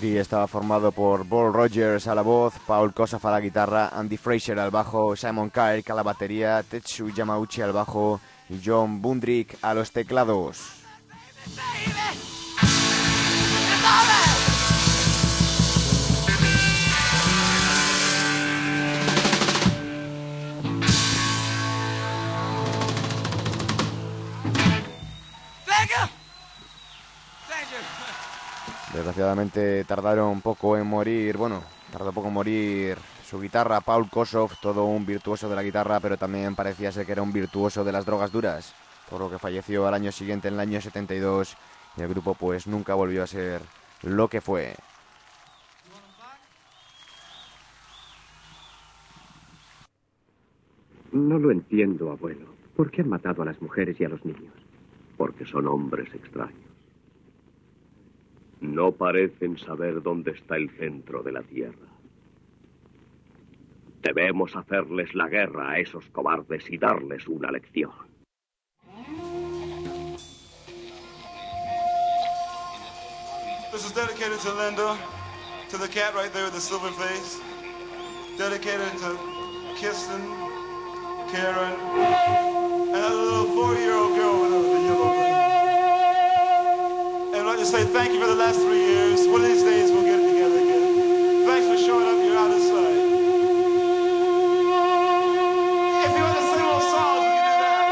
Trío estaba formado por Paul Rogers a la voz, Paul Kossoff a la guitarra, Andy Fraser al bajo, Simon Kirk a la batería, Tetsu Yamauchi al bajo y John Bundrick a los teclados. Desgraciadamente tardaron poco en morir, bueno, tardó poco en morir su guitarra, Paul Kossoff, todo un virtuoso de la guitarra, pero también parecía ser que era un virtuoso de las drogas duras, por lo que falleció al año siguiente, en el año setenta y dos, y el grupo pues nunca volvió a ser lo que fue. No lo entiendo, abuelo. ¿Por qué han matado a las mujeres y a los niños? Porque son hombres extraños. No parecen saber dónde está el centro de la Tierra. Debemos hacerles la guerra a esos cobardes y darles una lección. This is dedicated to Linda, to the cat right there with the silver face. Dedicated to Kirsten, Karen, and that little four-year-old girl with the yellow thing. And I'd like to say thank you for the last three years. One of these days we'll get it together again. Thanks for showing up. You're out of sight. If you want to sing little songs, we can do that.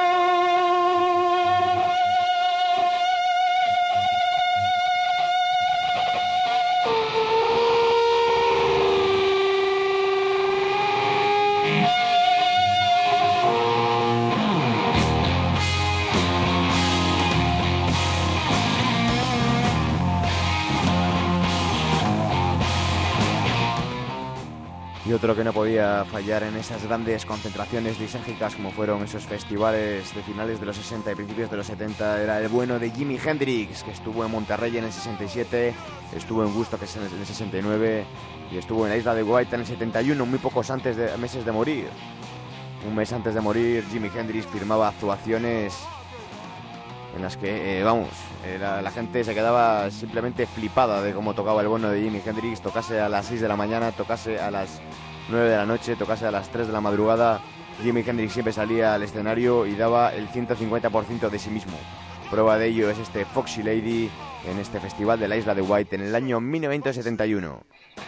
Y otro que no podía fallar en esas grandes concentraciones lisérgicas como fueron esos festivales de finales de los sesenta y principios de los setenta era el bueno de Jimi Hendrix, que estuvo en Monterrey en el sesenta y siete, estuvo en Woodstock en el sesenta y nueve y estuvo en la isla de White en el setenta y uno, muy pocos antes de, meses de morir. Un mes antes de morir, Jimi Hendrix firmaba actuaciones en las que, eh, vamos, eh, la, la gente se quedaba simplemente flipada de cómo tocaba el bueno de Jimi Hendrix, tocase a las seis de la mañana, tocase a las nueve de la noche, tocase a las tres de la madrugada. Jimi Hendrix siempre salía al escenario y daba el ciento cincuenta por ciento de sí mismo. Prueba de ello es este Foxy Lady en este festival de la isla de White en el año mil novecientos setenta y uno.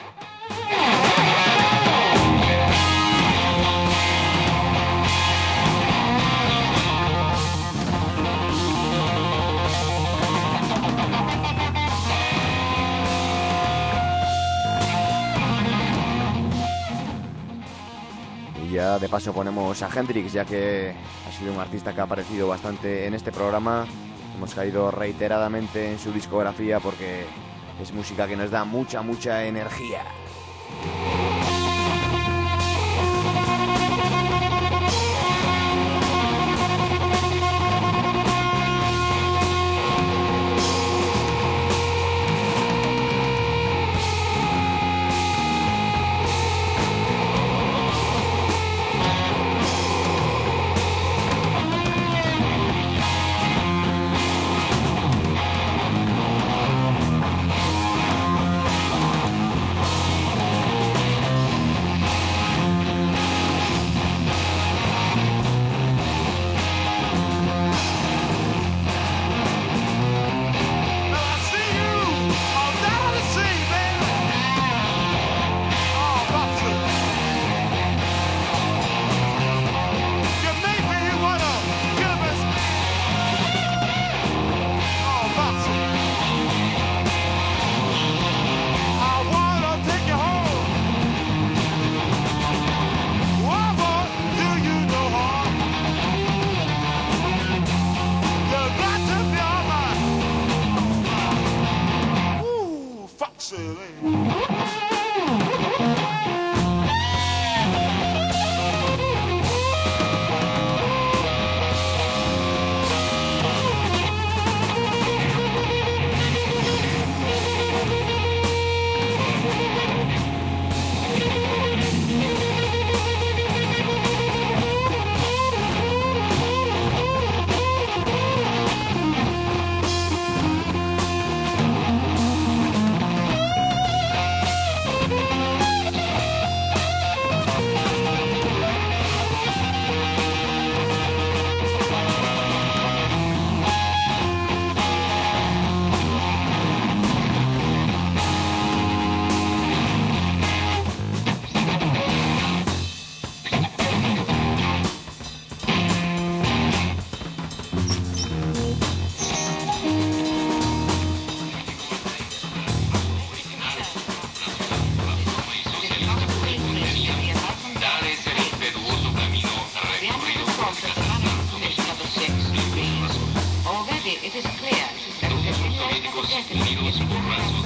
Ya de paso ponemos a Hendrix, ya que ha sido un artista que ha aparecido bastante en este programa. Hemos caído reiteradamente en su discografía porque es música que nos da mucha, mucha energía. Doctor Connors finished number six, reads, already it is clear that the continuation of the deficit is will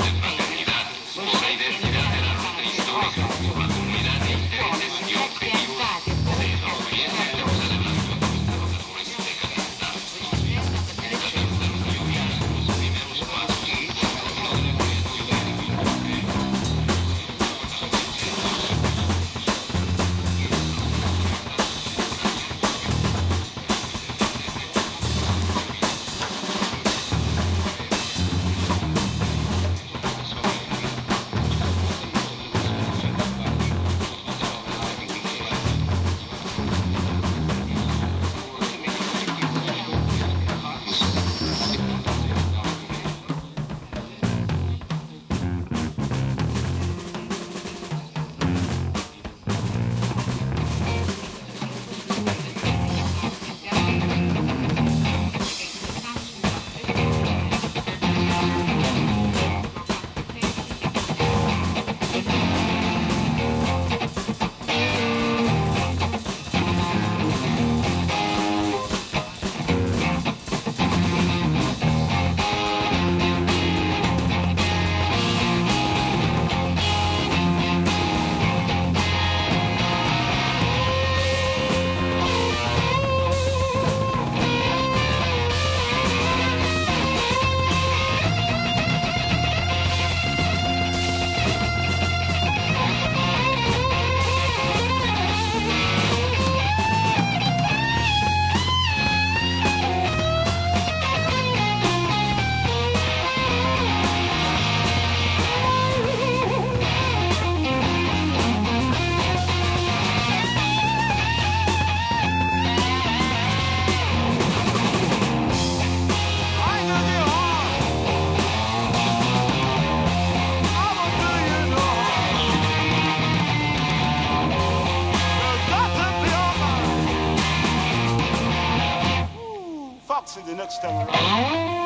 the next time around.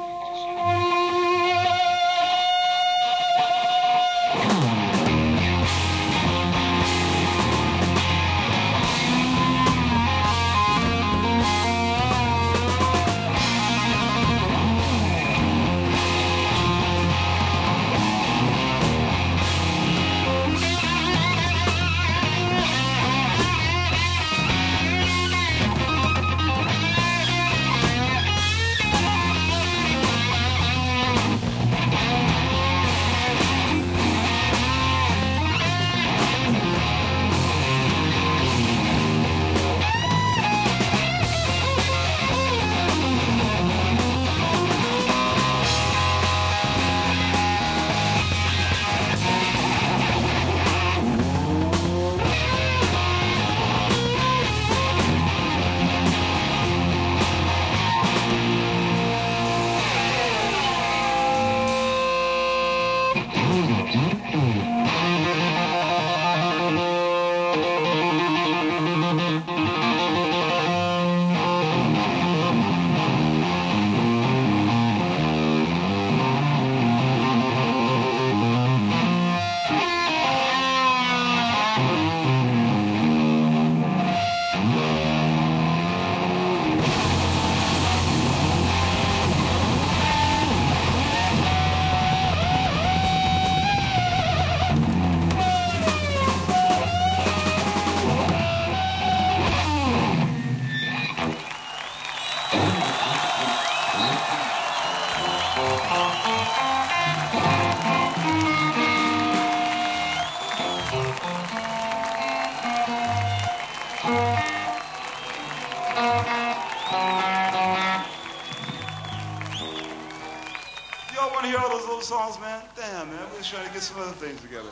Songs, man. Damn, man. We're trying to get some other things together.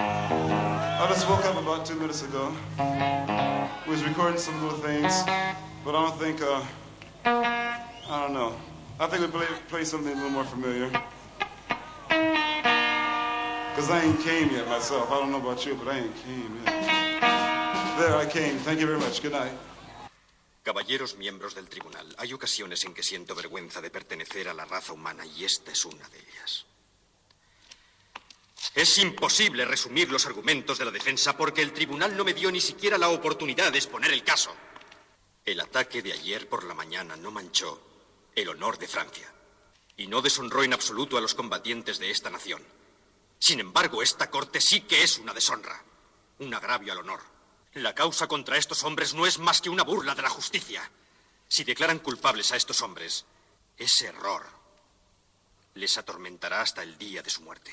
I just woke up about two minutes ago. We was recording some little things, but I don't think, uh, I don't know. I think we play, play something a little more familiar. Because I ain't came yet myself. I don't know about you, but I ain't came yet. There, I came. Thank you very much. Good night. Caballeros miembros del tribunal, hay ocasiones en que siento vergüenza de pertenecer a la raza humana y esta es una de ellas. Es imposible resumir los argumentos de la defensa porque el tribunal no me dio ni siquiera la oportunidad de exponer el caso. El ataque de ayer por la mañana no manchó el honor de Francia y no deshonró en absoluto a los combatientes de esta nación. Sin embargo, esta corte sí que es una deshonra, un agravio al honor. La causa contra estos hombres no es más que una burla de la justicia. Si declaran culpables a estos hombres, ese error les atormentará hasta el día de su muerte.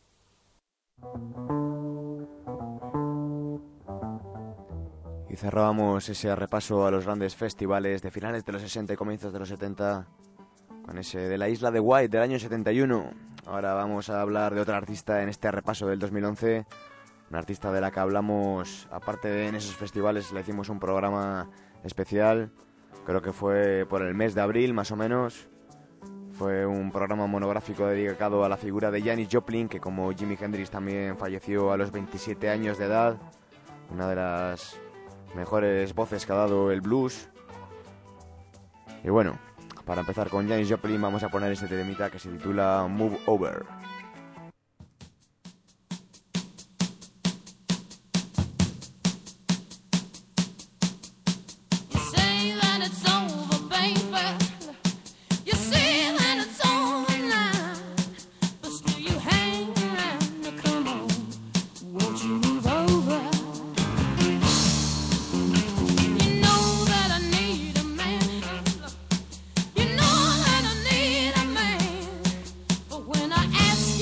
Y cerrábamos ese repaso a los grandes festivales de finales de los sesenta y comienzos de los setenta con ese de la Isla de Wight del año setenta y uno. Ahora vamos a hablar de otra artista en este repaso del dos mil once, una artista de la que hablamos, aparte de en esos festivales, le hicimos un programa especial, creo que fue por el mes de abril más o menos. Fue un programa monográfico dedicado a la figura de Janis Joplin, que como Jimi Hendrix también falleció a los veintisiete años de edad, una de las mejores voces que ha dado el blues. Y bueno, para empezar con Janis Joplin vamos a poner este temita que se titula Move Over. Ask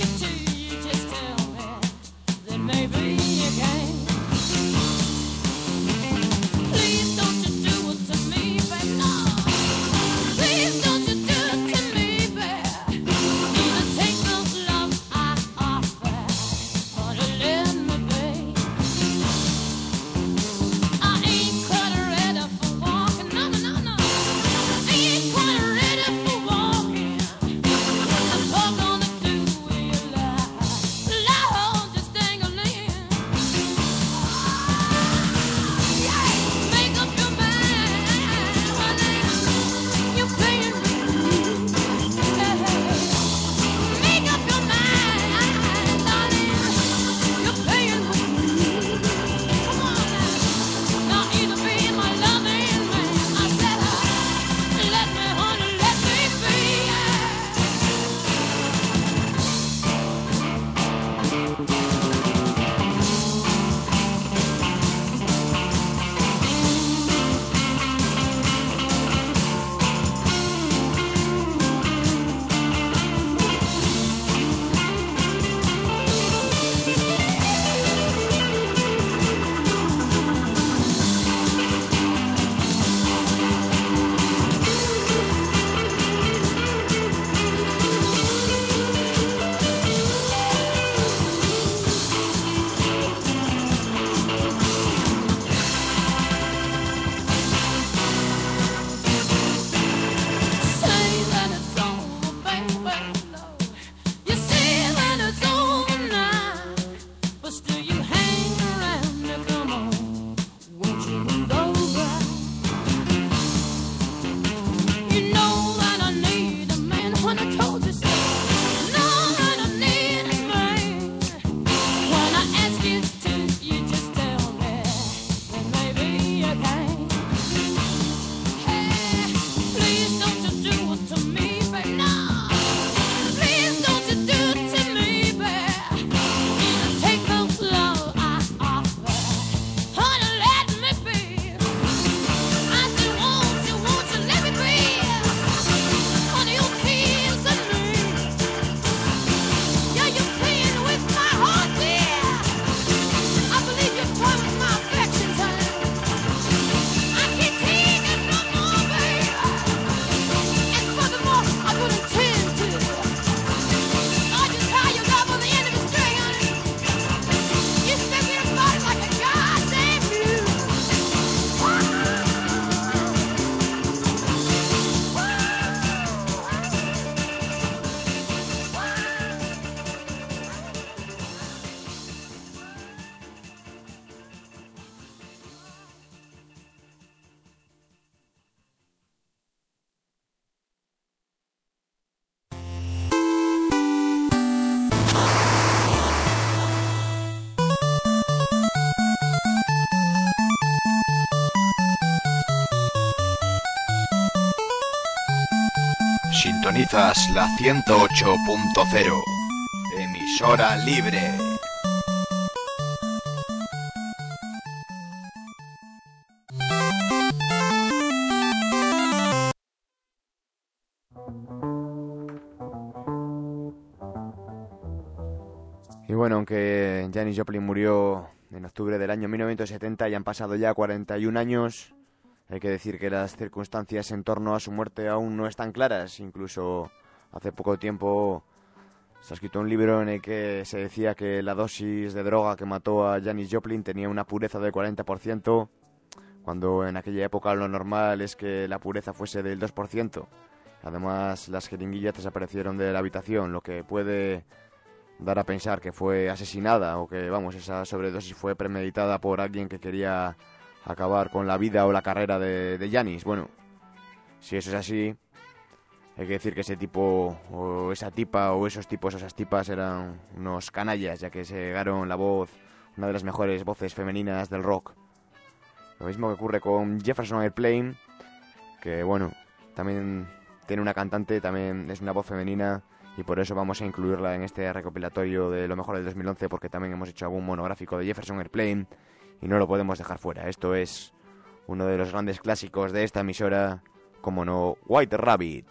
Sintonizas la ciento ocho punto cero, emisora libre. Y bueno, aunque Janis Joplin murió en octubre del año mil novecientos setenta y han pasado ya cuarenta y un años, hay que decir que las circunstancias en torno a su muerte aún no están claras. Incluso hace poco tiempo se ha escrito un libro en el que se decía que la dosis de droga que mató a Janis Joplin tenía una pureza del cuarenta por ciento, cuando en aquella época lo normal es que la pureza fuese del dos por ciento. Además, las jeringuillas desaparecieron de la habitación, lo que puede dar a pensar que fue asesinada o que, vamos, esa sobredosis fue premeditada por alguien que quería acabar con la vida o la carrera de, de Janis. Bueno, si eso es así, hay que decir que ese tipo o esa tipa o esos tipos o esas tipas eran unos canallas, ya que se llegaron la voz, una de las mejores voces femeninas del rock. Lo mismo que ocurre con Jefferson Airplane, que bueno, también tiene una cantante, también es una voz femenina, y por eso vamos a incluirla en este recopilatorio de lo mejor del dos mil once, porque también hemos hecho algún monográfico de Jefferson Airplane y no lo podemos dejar fuera. Esto es uno de los grandes clásicos de esta emisora, como no, White Rabbit.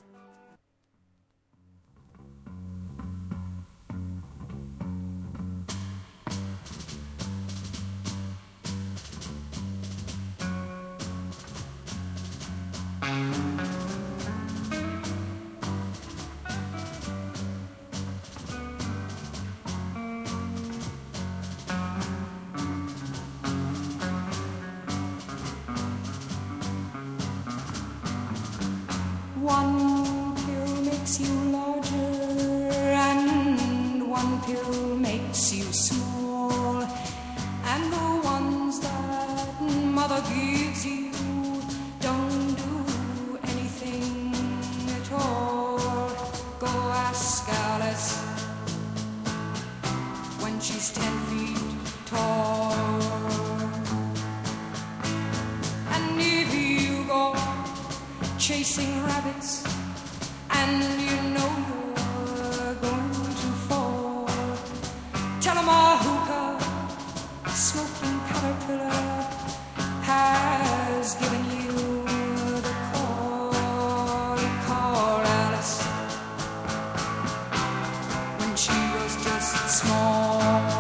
One pill makes you larger and one pill makes you small, and the ones that mother gives you don't do anything at all. Go ask Alice when she's ten feet tall. And if you go chasing rabbits and you know you're going to fall, tell 'em a hookah smoking caterpillar has given you the call. You call Alice when she was just small.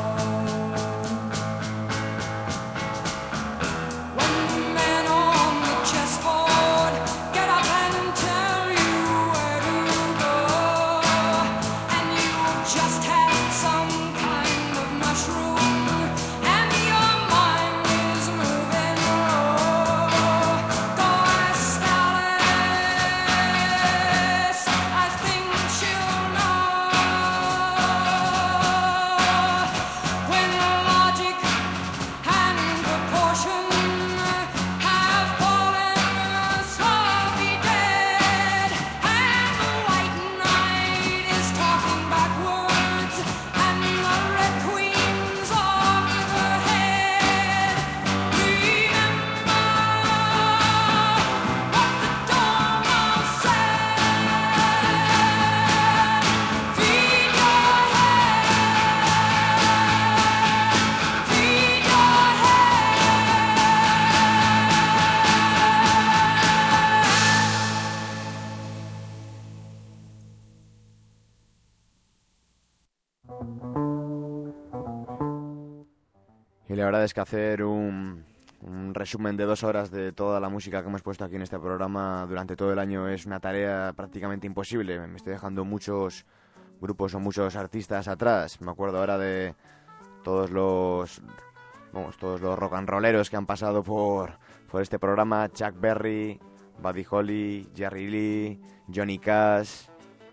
Y la verdad es que hacer un, un resumen de dos horas de toda la música que hemos puesto aquí en este programa durante todo el año es una tarea prácticamente imposible. Me estoy dejando muchos grupos o muchos artistas atrás. Me acuerdo ahora de todos los, vamos, todos los rock and rolleros que han pasado por, por este programa: Chuck Berry, Buddy Holly, Jerry Lee, Johnny Cash,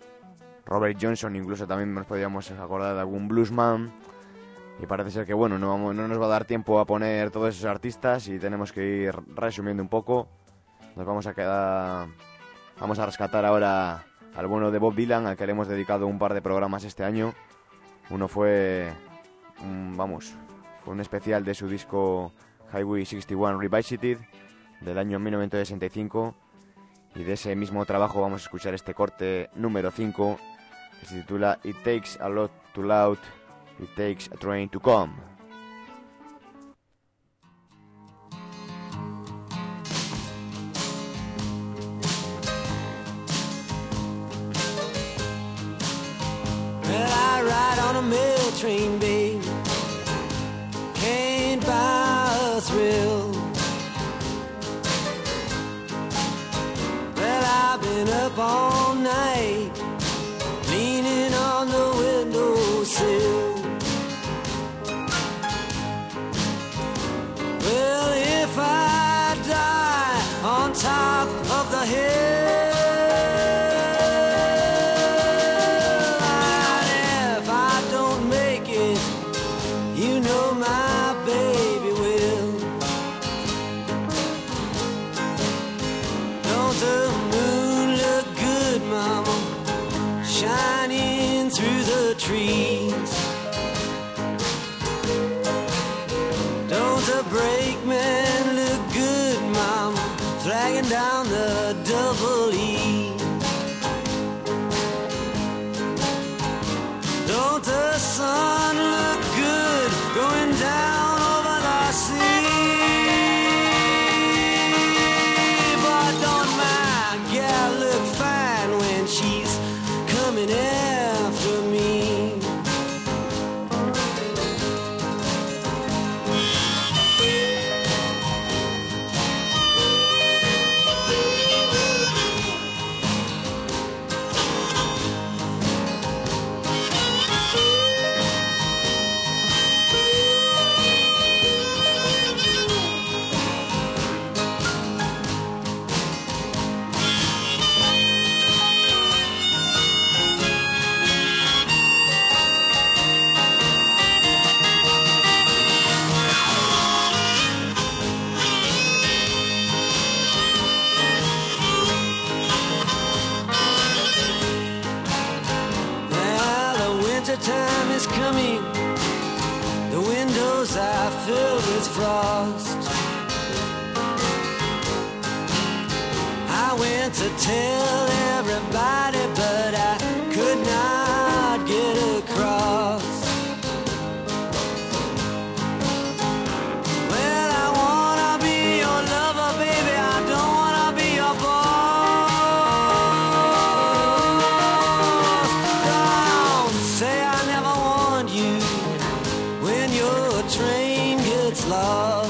Robert Johnson. Incluso también nos podíamos acordar de algún bluesman. Y parece ser que, bueno, no, vamos, no nos va a dar tiempo a poner todos esos artistas y tenemos que ir resumiendo un poco. Nos vamos a quedar... Vamos a rescatar ahora al bueno de Bob Dylan, al que le hemos dedicado un par de programas este año. Uno fue... Un, vamos, fue un especial de su disco Highway sesenta y uno Revisited, del año mil novecientos sesenta y cinco. Y de ese mismo trabajo vamos a escuchar este corte número cinco, que se titula It Takes a Lot to Loud, It Takes a Train to Come. Well, I ride on a mail train, babe. Can't buy a thrill. Well, I've been up all night, leaning on the windowsill. Well, if I die on top of the hill, brakeman look good, mama, dragging down the double E. Don't the sun look good going down over the sea? But don't my gal look fine when she's coming after me? Time is coming, the windows are filled with frost. I went to tell everybody, but I could not get across. Well, I wanna be your lover, baby, I don't wanna be your boss. Train gets lost.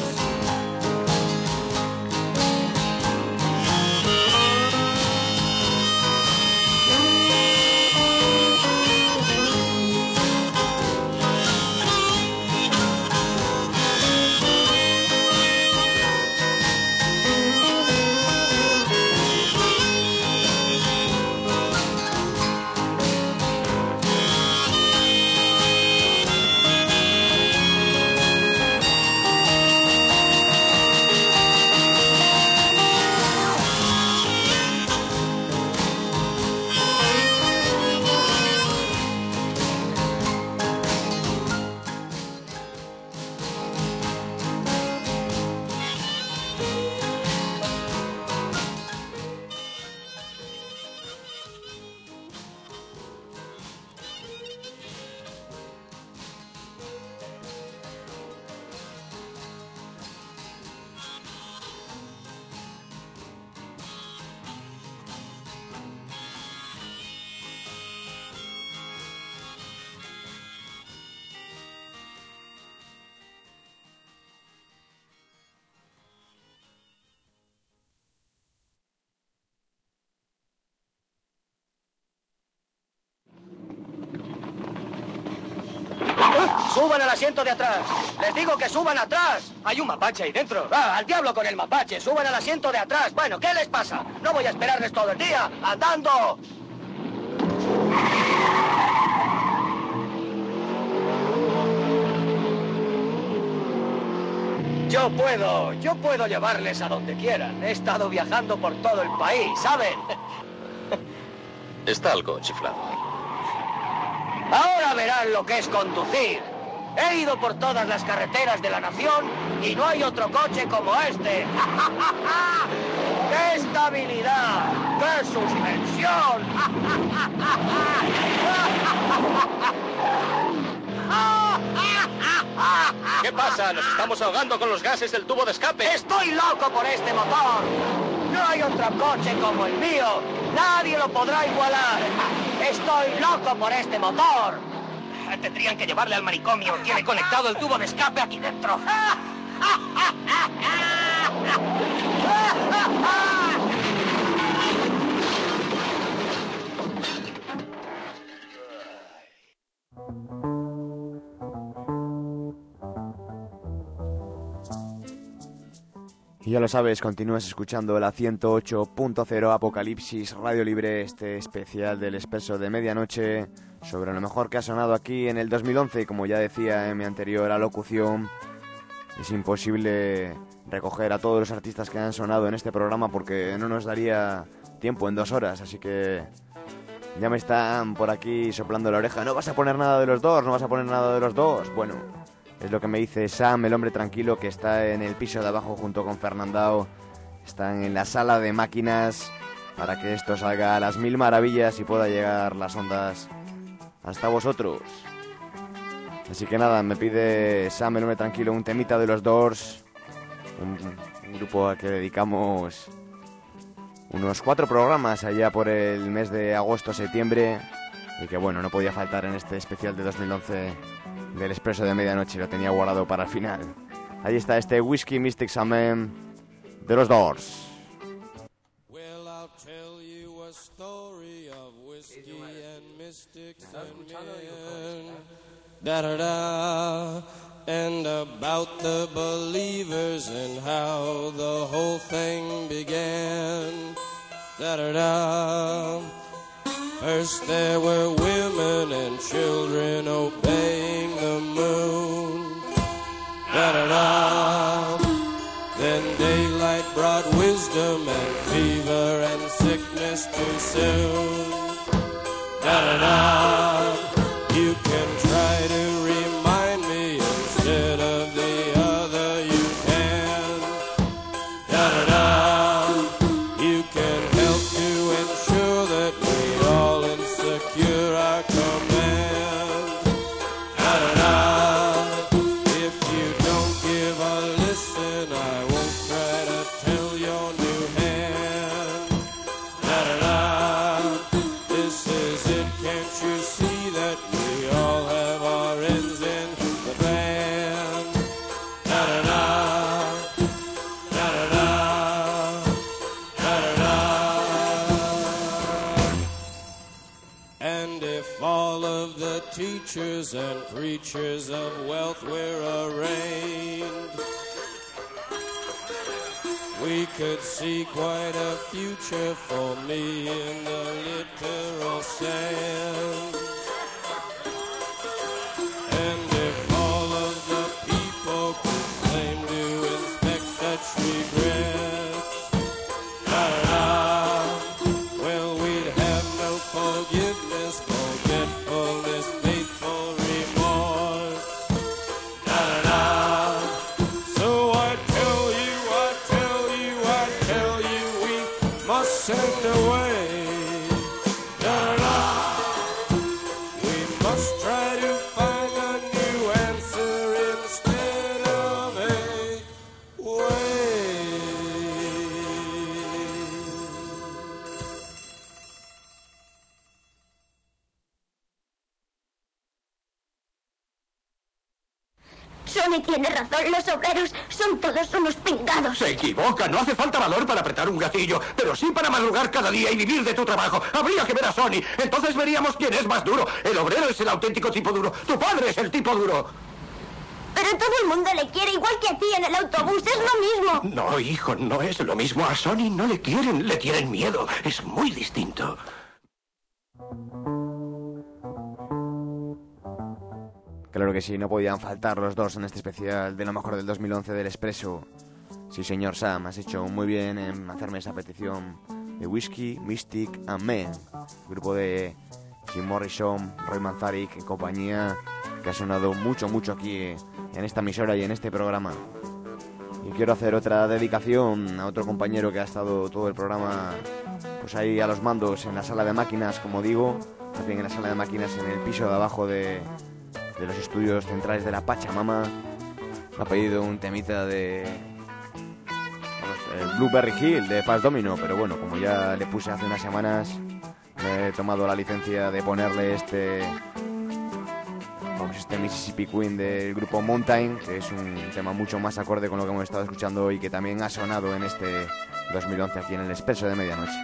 ¡Suban al asiento de atrás! ¡Les digo que suban atrás! Hay un mapache ahí dentro. ¡Ah, al diablo con el mapache! ¡Suban al asiento de atrás! Bueno, ¿qué les pasa? No voy a esperarles todo el día. ¡Andando! Yo puedo, yo puedo llevarles a donde quieran. He estado viajando por todo el país, ¿saben? Está algo chiflado. Ahora verán lo que es conducir. He ido por todas las carreteras de la nación y no hay otro coche como este. Esta habilidad! ¡Qué suspensión! ¿Qué pasa? Nos estamos ahogando con los gases del tubo de escape. ¡Estoy loco por este motor! No hay otro coche como el mío. Nadie lo podrá igualar. Estoy loco por este motor. Tendrían que llevarle al manicomio. Tiene conectado el tubo de escape aquí dentro. Y ya lo sabes, continúas escuchando la ciento ocho punto cero Apocalipsis Radio Libre, este especial del Expreso de Medianoche sobre lo mejor que ha sonado aquí en el dos mil once. Como ya decía en mi anterior alocución, es imposible recoger a todos los artistas que han sonado en este programa porque no nos daría tiempo en dos horas, así que ya me están por aquí soplando la oreja. ¿No vas a poner nada de los dos? ¿No vas a poner nada de los dos? Bueno, es lo que me dice Sam, el hombre tranquilo, que está en el piso de abajo junto con Fernandao. Están en la sala de máquinas para que esto salga a las mil maravillas y pueda llegar las ondas hasta vosotros. Así que nada, me pide Sam, el hombre tranquilo, un temita de los Doors, un, un grupo al que dedicamos unos cuatro programas allá por el mes de agosto-septiembre y que bueno, no podía faltar en este especial de dos mil once del Expreso de Medianoche, lo tenía guardado para el final. Ahí está este Whiskey Mystics Amen de los Doors. Well, I'll tell you a story of whiskey and mystics and men. Da da da. And about the believers and how the whole thing began. Da da da. First there were women and children obeying the moon. Da da da. Then daylight brought wisdom and fever and sickness too soon. Da da da. You can try to remind me instead of the other. You can. Da da da. You can help to ensure that we all insecure our command. Da da da. If you don't give a listen, I won't try to tell your new hand. Da da da. This is it, can't you see that we all have our ends in the band? Da da da. Da da da. Da da da. And if all of the teachers and preachers of wealth were arraigned, we could see quite a future for me in the literal sense. And if all of the people could claim to inspect such regrets, da-da-da, well, we'd have no forgiveness, forgetfulness, faithful remorse. Da-da-da. So I tell you, I tell you, I tell you, we must send away. Da-da-da. We must try to find a new answer instead of a way. Sonny tiene razón, los obreros son todos unos pingados. Se equivoca, no hace falta valor para apretar un gatillo, pero sí para madrugar cada día y vivir de tu trabajo. Habría que ver a Sonny, entonces veríamos quién es más duro. El obrero es el auténtico tipo duro, tu padre es el tipo duro. Pero todo el mundo le quiere igual que a ti en el autobús, es lo mismo. No, hijo, no es lo mismo. A Sonny no le quieren, le tienen miedo. Es muy distinto. Claro que sí, no podían faltar los dos en este especial de lo mejor del dos mil once del Expreso. Sí, señor Sam, has hecho muy bien en hacerme esa petición de Whiskey, Mystic and Men, grupo de Jim Morrison, Roy Manzarek y compañía, que ha sonado mucho, mucho aquí en esta emisora y en este programa. Y quiero hacer otra dedicación a otro compañero que ha estado todo el programa pues ahí a los mandos en la sala de máquinas, como digo, también en la sala de máquinas en el piso de abajo de, de los estudios centrales de la Pachamama. Me ha pedido un temita de el Blueberry Hill de Fast Domino, pero bueno, como ya le puse hace unas semanas, me he tomado la licencia de ponerle este este Mississippi Queen del grupo Mountain, que es un tema mucho más acorde con lo que hemos estado escuchando y que también ha sonado en este dos mil once aquí en el Expreso de Medianoche.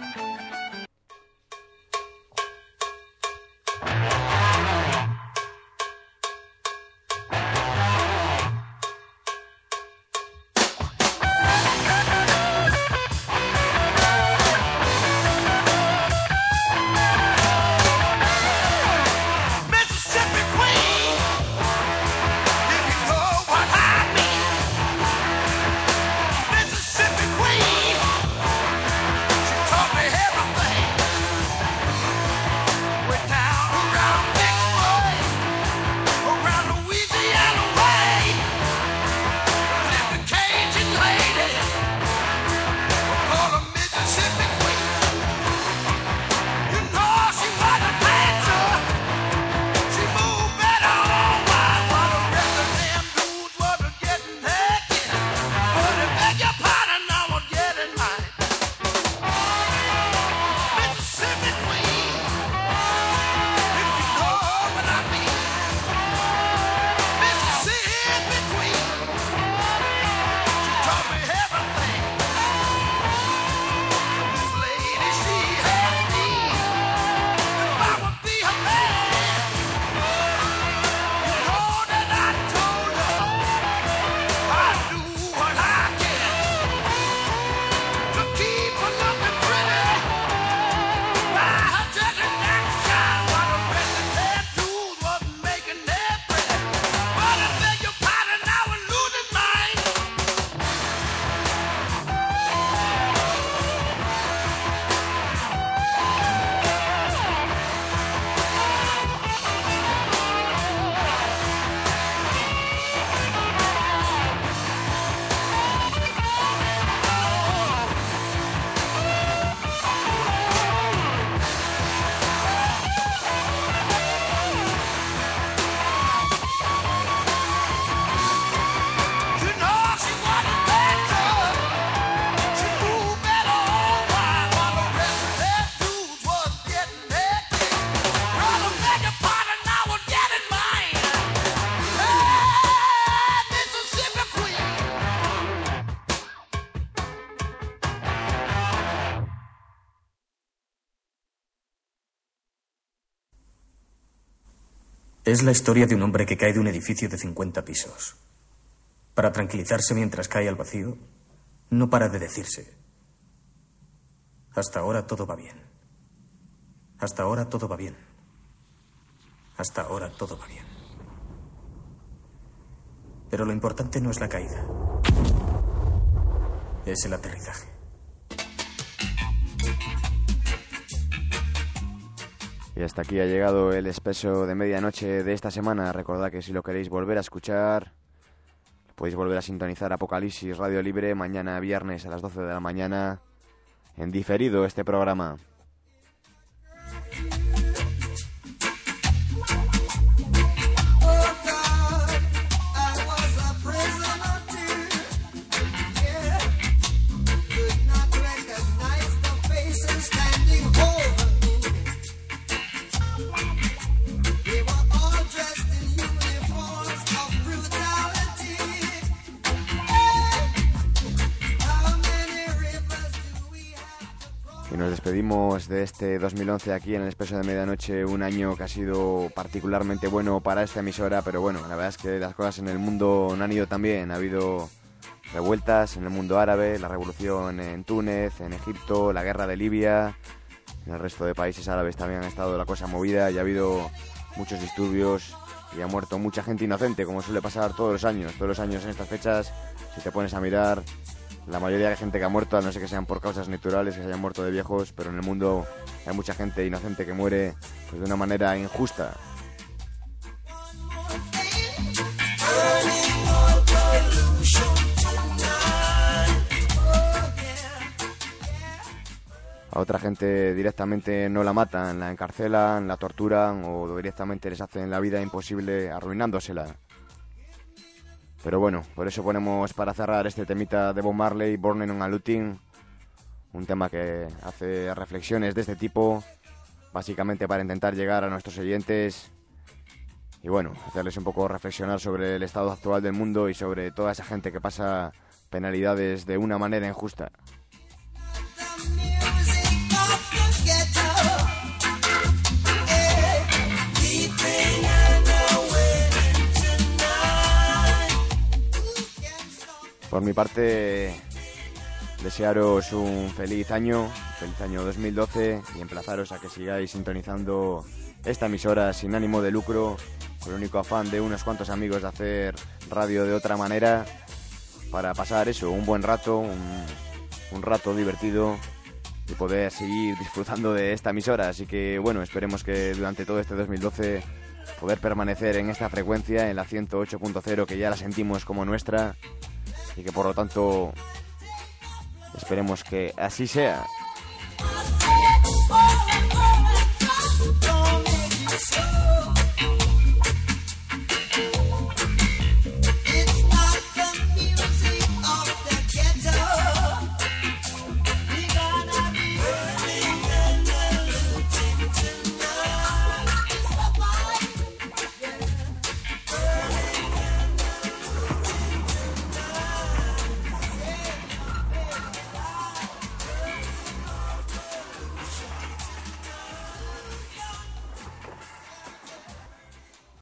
Es la historia de un hombre que cae de un edificio de cincuenta pisos. Para tranquilizarse mientras cae al vacío, no para de decirse: hasta ahora todo va bien. Hasta ahora todo va bien. Hasta ahora todo va bien. Pero lo importante no es la caída, es el aterrizaje. Y hasta aquí ha llegado el Expreso de Medianoche de esta semana. Recordad que si lo queréis volver a escuchar, podéis volver a sintonizar Apocalipsis Radio Libre mañana viernes a las doce de la mañana, en diferido este programa. Nos despedimos de este dos mil once aquí en el Expreso de Medianoche, un año que ha sido particularmente bueno para esta emisora, pero bueno, la verdad es que las cosas en el mundo no han ido tan bien. Ha habido revueltas en el mundo árabe, la revolución en Túnez, en Egipto, la guerra de Libia, en el resto de países árabes también ha estado la cosa movida y ha habido muchos disturbios y ha muerto mucha gente inocente, como suele pasar todos los años. Todos los años en estas fechas, si te pones a mirar, la mayoría de gente que ha muerto, a no ser que sean por causas naturales, que se hayan muerto de viejos, pero en el mundo hay mucha gente inocente que muere pues, de una manera injusta. Burning all pollution tonight. A otra gente directamente no la matan, la encarcelan, la torturan o directamente les hacen la vida imposible arruinándosela. Pero bueno, por eso ponemos para cerrar este temita de Bob Marley, Burning on a Looting, un tema que hace reflexiones de este tipo, básicamente para intentar llegar a nuestros oyentes y bueno, hacerles un poco reflexionar sobre el estado actual del mundo y sobre toda esa gente que pasa penalidades de una manera injusta. Por mi parte, desearos un feliz año, feliz año dos mil doce y emplazaros a que sigáis sintonizando esta emisora sin ánimo de lucro, con el único afán de unos cuantos amigos de hacer radio de otra manera, para pasar eso, un buen rato, un, un rato divertido y poder seguir disfrutando de esta emisora. Así que bueno, esperemos que durante todo este dos mil doce poder permanecer en esta frecuencia, en la ciento ocho punto cero, que ya la sentimos como nuestra y que por lo tanto esperemos que así sea. Don't make you so